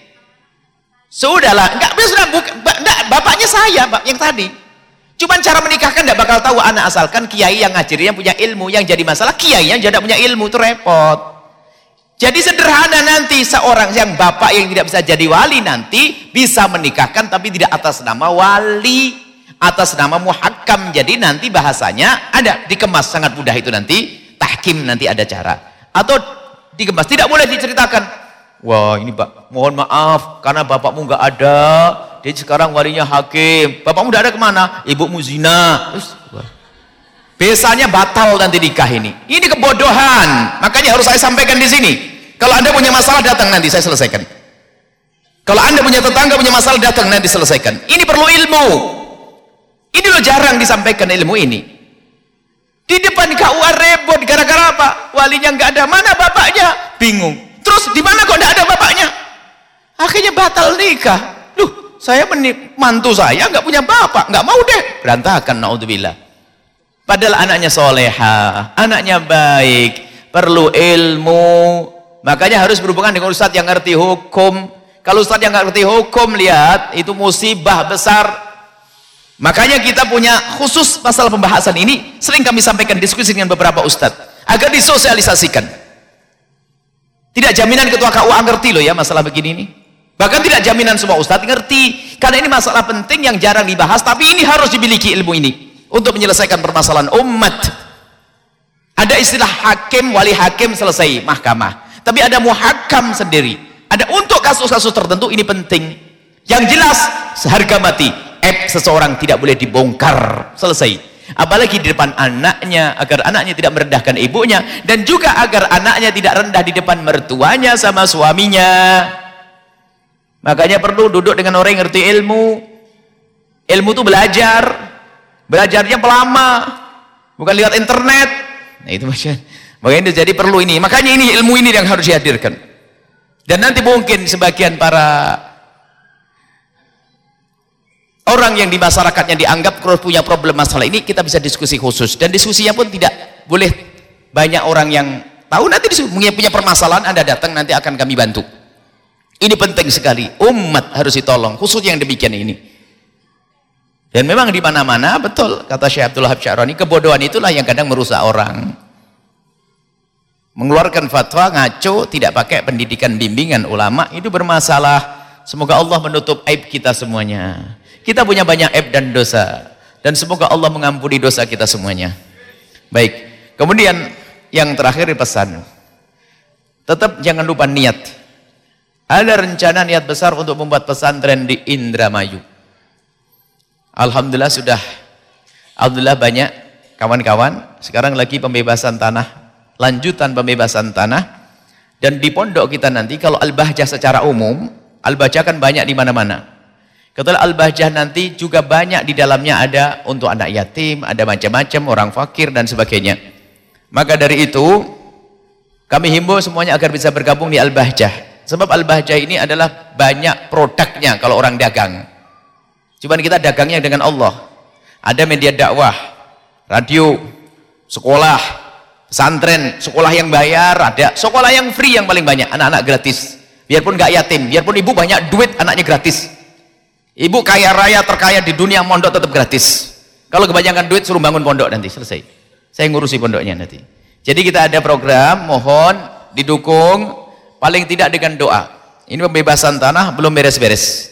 Sudahlah, enggak bapaknya saya, yang tadi. Cuman cara menikahkan enggak bakal tahu anak, asalkan kiai yang ngajarin yang punya ilmu. Yang jadi masalah kiai yang tidak punya ilmu, itu repot. Jadi sederhana, nanti seorang yang bapak yang tidak bisa jadi wali nanti bisa menikahkan tapi tidak atas nama wali, atas nama muhakkam. Jadi nanti bahasanya ada dikemas sangat mudah itu, nanti tahkim nanti ada cara. Atau dikemas, tidak boleh diceritakan. Wah ini Pak, mohon maaf karena bapakmu nggak ada, dia sekarang walinya hakim. Bapakmu udah ada kemana? Ibumu zina. Biasanya batal nanti nikah ini. Ini kebodohan. Makanya harus saya sampaikan di sini. Kalau Anda punya masalah datang, nanti saya selesaikan. Kalau Anda punya tetangga punya masalah datang, nanti selesaikan. Ini perlu ilmu. Ini loh jarang disampaikan ilmu ini. Di depan KUA repot gara-gara apa? Walinya nggak ada, mana bapaknya? Bingung. Terus di mana kok nggak ada bapaknya? Akhirnya batal nikah. Duh, saya mantu saya nggak punya bapak, nggak mau deh. Berantakan, naudzubillah. Padahal anaknya soleha, anaknya baik, perlu ilmu. Makanya harus berhubungan dengan ustadz yang ngerti hukum. Kalau ustadz yang ngerti hukum, lihat, itu musibah besar. Makanya kita punya khusus masalah pembahasan ini, sering kami sampaikan diskusi dengan beberapa ustadz, agar disosialisasikan. Tidak jaminan ketua KUA ngerti loh ya masalah begini ini. Bahkan tidak jaminan semua ustadz ngerti. Karena ini masalah penting yang jarang dibahas, tapi ini harus dimiliki ilmu ini untuk menyelesaikan permasalahan umat. Ada istilah hakim, wali hakim, selesai mahkamah. Tapi ada muhakkam sendiri. Ada untuk kasus-kasus tertentu, ini penting. Yang jelas seharga mati, aib seseorang tidak boleh dibongkar, selesai. Apalagi di depan anaknya, agar anaknya tidak merendahkan ibunya, dan juga agar anaknya tidak rendah di depan mertuanya sama suaminya. Makanya perlu duduk dengan orang yang ngerti ilmu. Ilmu itu belajar, belajarnya pelama, bukan lihat internet. Nah itu makanya jadi perlu ini. Makanya ini ilmu ini yang harus dihadirkan. Dan nanti mungkin sebagian para orang yang di masyarakatnya dianggap punya problem masalah ini, kita bisa diskusi khusus. Dan diskusinya pun tidak boleh banyak orang yang tahu. Nanti punya permasalahan, Anda datang, nanti akan kami bantu. Ini penting sekali. Umat harus ditolong, khusus yang demikian ini. Dan memang di mana-mana, betul kata Syekh Abdul Wahab Sya'rani, kebodohan itulah yang kadang merusak orang. Mengeluarkan fatwa ngaco, tidak pakai pendidikan bimbingan ulama, itu bermasalah. Semoga Allah menutup aib kita semuanya. Kita punya banyak aib dan dosa, dan semoga Allah mengampuni dosa kita semuanya. Baik, kemudian yang terakhir pesan. Tetap jangan lupa niat. Ada rencana niat besar untuk membuat pesantren di Indramayu. Alhamdulillah sudah. Alhamdulillah banyak kawan-kawan. Sekarang lagi pembebasan tanah. Lanjutan pembebasan tanah. Dan di pondok kita nanti kalau Al-Bahjah secara umum, Al-Bahjah kan banyak di mana-mana. Ketua Al-Bahjah nanti juga banyak di dalamnya ada untuk anak yatim, ada macam-macam orang fakir dan sebagainya. Maka dari itu kami himbau semuanya agar bisa bergabung di Al-Bahjah. Sebab Al-Bahjah ini adalah banyak produknya kalau orang dagang. Cuman kita dagangnya dengan Allah. Ada media dakwah, radio, sekolah, pesantren, sekolah yang bayar, ada sekolah yang free yang paling banyak, anak-anak gratis. Biarpun nggak yatim, biarpun ibu banyak duit, anaknya gratis. Ibu kaya raya terkaya di dunia, mondok tetap gratis. Kalau kebanyakan duit suruh bangun pondok nanti, selesai. Saya ngurusi pondoknya nanti. Jadi kita ada program, mohon didukung paling tidak dengan doa. Ini pembebasan tanah belum beres-beres.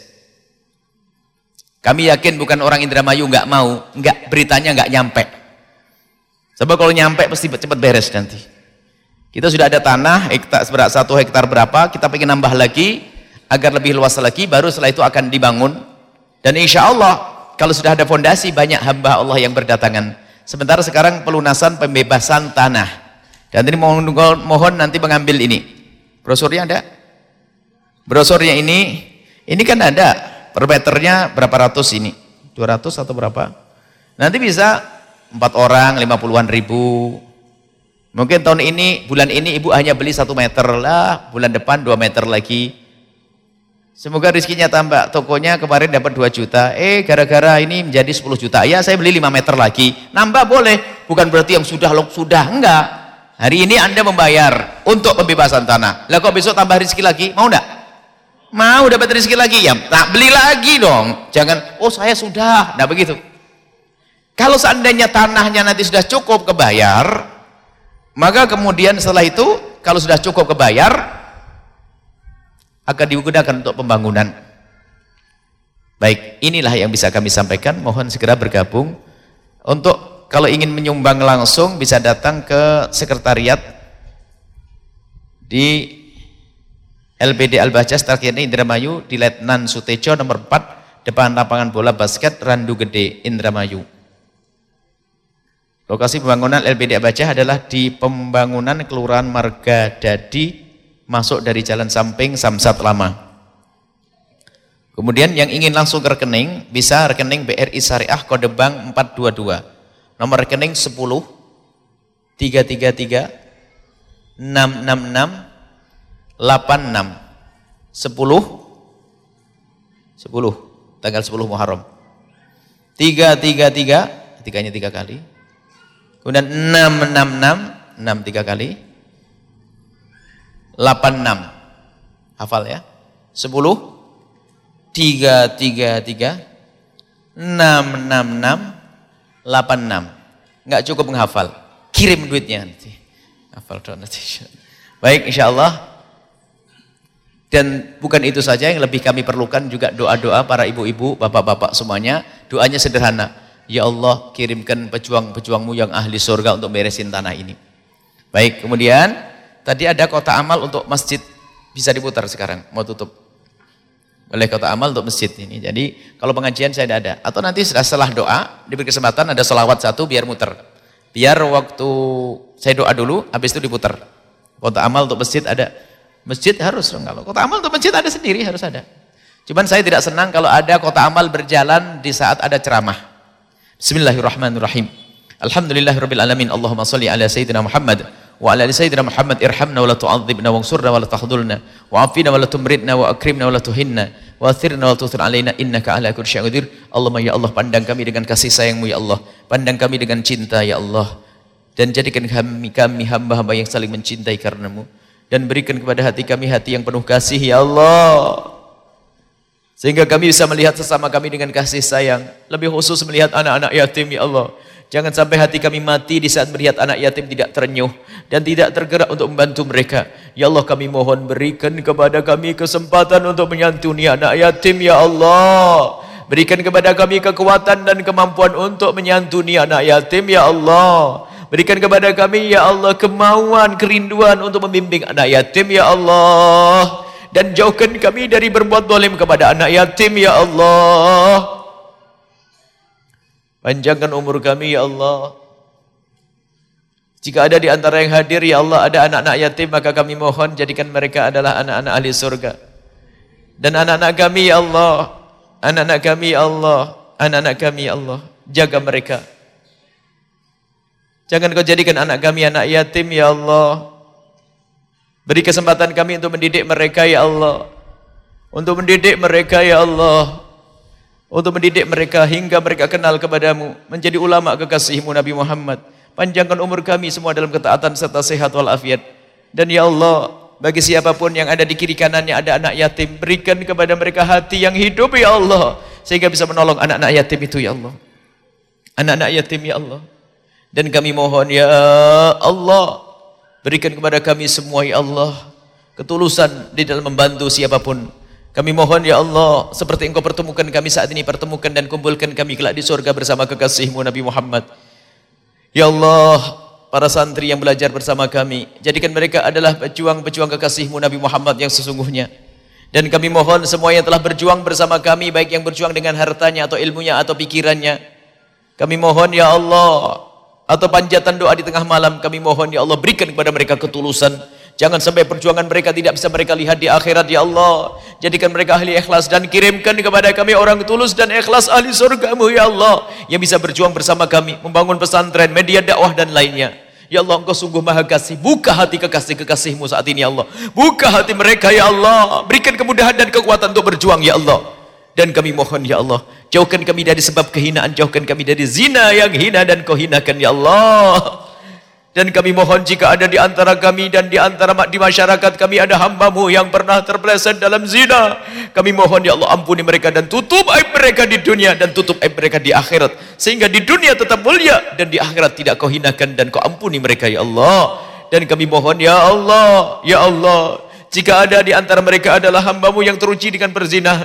Kami yakin bukan orang Indramayu nggak mau, beritanya nggak nyampe. Sebab kalau nyampe pasti cepat beres nanti. Kita sudah ada tanah, hektar 1 hektar berapa, kita pengen nambah lagi agar lebih luas lagi, baru setelah itu akan dibangun. Dan insya Allah kalau sudah ada fondasi, banyak hamba Allah yang berdatangan. Sementara sekarang pelunasan pembebasan tanah. Dan ini mohon nanti mengambil ini. Brosurnya ada? Brosurnya ini kan ada. Per meternya berapa ratus ini? 200 atau berapa? Nanti bisa 4 orang, 50-an ribu. Mungkin tahun ini, bulan ini ibu hanya beli 1 meter lah. Bulan depan 2 meter lagi. Semoga rezekinya tambah. Tokonya kemarin dapat 2 juta. Gara-gara ini menjadi 10 juta. Ya saya beli 5 meter lagi. Nambah boleh. Bukan berarti yang sudah enggak. Hari ini Anda membayar untuk pembebasan tanah. Lah kok besok tambah rezeki lagi? Mau enggak? Mau dapat rezeki lagi? Ya tak beli lagi dong. Jangan, oh saya sudah. Nah begitu. Kalau seandainya tanahnya nanti sudah cukup kebayar, maka kemudian setelah itu kalau sudah cukup kebayar, akan digunakan untuk pembangunan. Baik, inilah yang bisa kami sampaikan. Mohon segera bergabung. Untuk kalau ingin menyumbang langsung bisa datang ke sekretariat di LPD Al-Bahjah Starkirni Indramayu di Letnan Sutejo nomor 4 depan lapangan bola basket Randu Gede Indramayu. Lokasi pembangunan LPD Al-Bahjah adalah di pembangunan Kelurahan Marga Dadi, masuk dari jalan samping Samsat Lama. Kemudian yang ingin langsung ke rekening, bisa rekening BRI Syariah kode bank 422. Nomor rekening 10 333 666 86 10 tanggal 10 Muharram 333 tiganya 3 kali, kemudian 666 6 3 kali 86, hafal ya, 10 333 666 86. Nggak cukup menghafal, kirim duitnya nanti, hafal doa nanti. Baik, insya Allah. Dan bukan itu saja yang lebih kami perlukan, juga doa-doa para ibu-ibu, bapak-bapak semuanya. Doanya sederhana, ya Allah kirimkan pejuang-pejuangmu yang ahli surga untuk beresin tanah ini. Baik, kemudian tadi ada kotak amal untuk masjid, bisa diputar sekarang, mau tutup. Oleh kotak amal untuk masjid ini. Jadi kalau pengajian saya tidak ada. Atau nanti setelah doa, diberi kesempatan ada selawat 1 biar muter. Biar waktu saya doa dulu, habis itu diputar. Kotak amal untuk masjid ada. Masjid harus dong, kalau kotak amal untuk masjid ada sendiri, harus ada. Cuman saya tidak senang kalau ada kotak amal berjalan di saat ada ceramah. Bismillahirrahmanirrahim. Alhamdulillahirabbil alamin. Allahumma shalli ala sayyidina Muhammad wa ala ali sayyidina Muhammad. Irhamna wa la tu'adzibna wangsurna wa la tahdhulna wa afina wa la tumridna wa akrimna wa la tuhinna wa athirna wa la tuthir alaina innaka ala kulli syai'in qadir. Allahumma ya Allah, pandang kami dengan kasih sayang-Mu ya Allah. Pandang kami dengan cinta ya Allah. Dan jadikan kami hamba-hamba yang saling mencintai karena-Mu. Dan berikan kepada hati kami hati yang penuh kasih ya Allah, sehingga kami bisa melihat sesama kami dengan kasih sayang, lebih khusus melihat anak-anak yatim ya Allah. Jangan sampai hati kami mati di saat melihat anak yatim tidak terenyuh dan tidak tergerak untuk membantu mereka. Ya Allah, kami mohon berikan kepada kami kesempatan untuk menyantuni anak yatim ya Allah. Berikan kepada kami kekuatan dan kemampuan untuk menyantuni anak yatim ya Allah. Berikan kepada kami ya Allah kemauan, kerinduan untuk membimbing anak yatim ya Allah. Dan jauhkan kami dari berbuat zalim kepada anak yatim ya Allah. Panjangkan umur kami ya Allah. Jika ada di antara yang hadir ya Allah ada anak-anak yatim, maka kami mohon jadikan mereka adalah anak-anak ahli surga. Dan anak-anak kami ya Allah, anak-anak kami ya Allah, anak-anak kami ya Allah, jaga mereka. Jangan kau jadikan anak kami anak yatim ya Allah. Beri kesempatan kami untuk mendidik mereka ya Allah. Untuk mendidik mereka ya Allah. Untuk mendidik mereka hingga mereka kenal kepadamu, menjadi ulama kekasihmu Nabi Muhammad. Panjangkan umur kami semua dalam ketaatan serta sehat walafiat. Dan ya Allah, bagi siapapun yang ada di kiri kanannya ada anak yatim, berikan kepada mereka hati yang hidup ya Allah, sehingga bisa menolong anak-anak yatim itu ya Allah. Anak-anak yatim ya Allah. Dan kami mohon ya Allah, berikan kepada kami semua ya Allah ketulusan di dalam membantu siapapun. Kami mohon ya Allah, seperti Engkau pertemukan kami saat ini, pertemukan dan kumpulkan kami kelak di surga bersama kekasihmu Nabi Muhammad. Ya Allah, para santri yang belajar bersama kami, jadikan mereka adalah pejuang-pejuang kekasihmu Nabi Muhammad yang sesungguhnya. Dan kami mohon semua yang telah berjuang bersama kami, baik yang berjuang dengan hartanya atau ilmunya atau pikirannya, kami mohon ya Allah, atau panjatan doa di tengah malam, kami mohon ya Allah berikan kepada mereka ketulusan. Jangan sampai perjuangan mereka tidak bisa mereka lihat di akhirat ya Allah. Jadikan mereka ahli ikhlas dan kirimkan kepada kami orang tulus dan ikhlas ahli surgamu ya Allah, yang bisa berjuang bersama kami membangun pesantren, media dakwah dan lainnya. Ya Allah, Engkau sungguh maha kasih. Buka hati kekasih-kekasihmu saat ini ya Allah. Buka hati mereka ya Allah. Berikan kemudahan dan kekuatan untuk berjuang ya Allah. Dan kami mohon ya Allah, jauhkan kami dari sebab kehinaan, jauhkan kami dari zina yang hina dan Kau hinakan ya Allah. Dan kami mohon jika ada di antara kami dan di antara di masyarakat kami ada hamba-Mu yang pernah terpeleset dalam zina, kami mohon ya Allah ampuni mereka dan tutup aib mereka di dunia dan tutup aib mereka di akhirat, sehingga di dunia tetap mulia dan di akhirat tidak Kau hinakan dan Kau ampuni mereka ya Allah. Dan kami mohon ya Allah, ya Allah, jika ada di antara mereka adalah hamba-Mu yang teruji dengan perzinahan,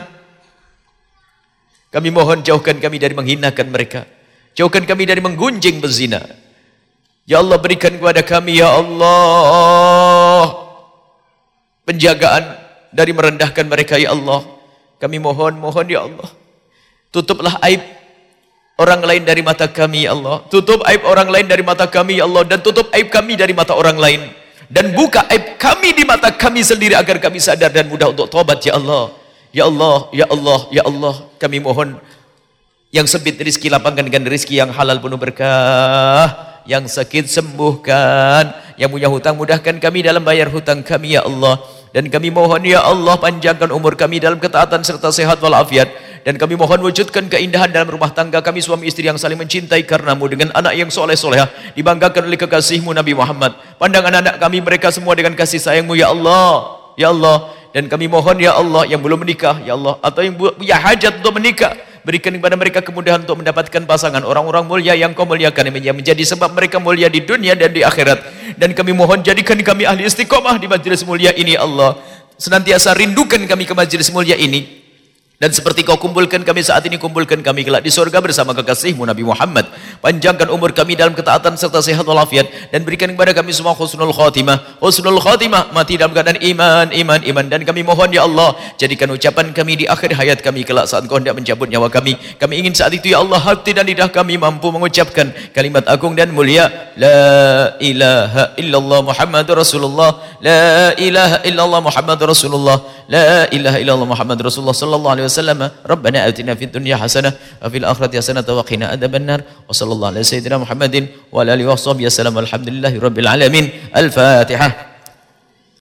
kami mohon jauhkan kami dari menghinakan mereka, jauhkan kami dari menggunjing berzina. Ya Allah, berikan kepada kami ya Allah penjagaan dari merendahkan mereka ya Allah. Kami mohon ya Allah, tutuplah aib orang lain dari mata kami ya Allah. Tutup aib orang lain dari mata kami ya Allah, dan tutup aib kami dari mata orang lain, dan buka aib kami di mata kami sendiri agar kami sadar dan mudah untuk taubat ya Allah. Ya Allah, ya Allah, ya Allah, kami mohon yang sempit rezeki lapangkan dengan rezeki yang halal penuh berkah, yang sakit sembuhkan, yang punya hutang mudahkan kami dalam bayar hutang kami ya Allah. Dan kami mohon ya Allah panjangkan umur kami dalam ketaatan serta sehat walafiat. Dan kami mohon wujudkan keindahan dalam rumah tangga kami, suami istri yang saling mencintai karenamu, dengan anak yang soleh solehah, dibanggakan oleh kekasihmu Nabi Muhammad. Pandang anak-anak kami mereka semua dengan kasih sayangmu ya Allah, ya Allah. Dan kami mohon ya Allah yang belum menikah ya Allah, atau yang punya hajat untuk menikah, berikan kepada mereka kemudahan untuk mendapatkan pasangan orang-orang mulia yang Kau muliakan, yang menjadi sebab mereka mulia di dunia dan di akhirat. Dan kami mohon jadikan kami ahli istiqomah di majlis mulia ini Allah. Senantiasa rindukan kami ke majlis mulia ini. Dan seperti Kau kumpulkan kami saat ini, kumpulkan kami kelak di surga bersama kekasihmu Nabi Muhammad. Panjangkan umur kami dalam ketaatan serta sehat walafiat, dan berikan kepada kami semua husnul khatimah. Husnul khatimah, mati dalam keadaan iman. Dan kami mohon ya Allah, jadikan ucapan kami di akhir hayat kami kelak saat Kau hendak mencabut nyawa kami. Kami ingin saat itu ya Allah hati dan lidah kami mampu mengucapkan kalimat agung dan mulia, la ilaha illallah Muhammadur Rasulullah, la ilaha illallah Muhammadur Rasulullah, la ilaha illallah Muhammadur Rasulullah sallallahu alaihi wasallam. Rabbana atina fid dunya hasanah wa fil akhirati hasanah wa qina adzabannar. Wa sallallahu ala sayyidina Muhammadin wa ala alihi wa sahbihi wasallam. Alhamdulillahirabbil alamin. Al-Fatihah.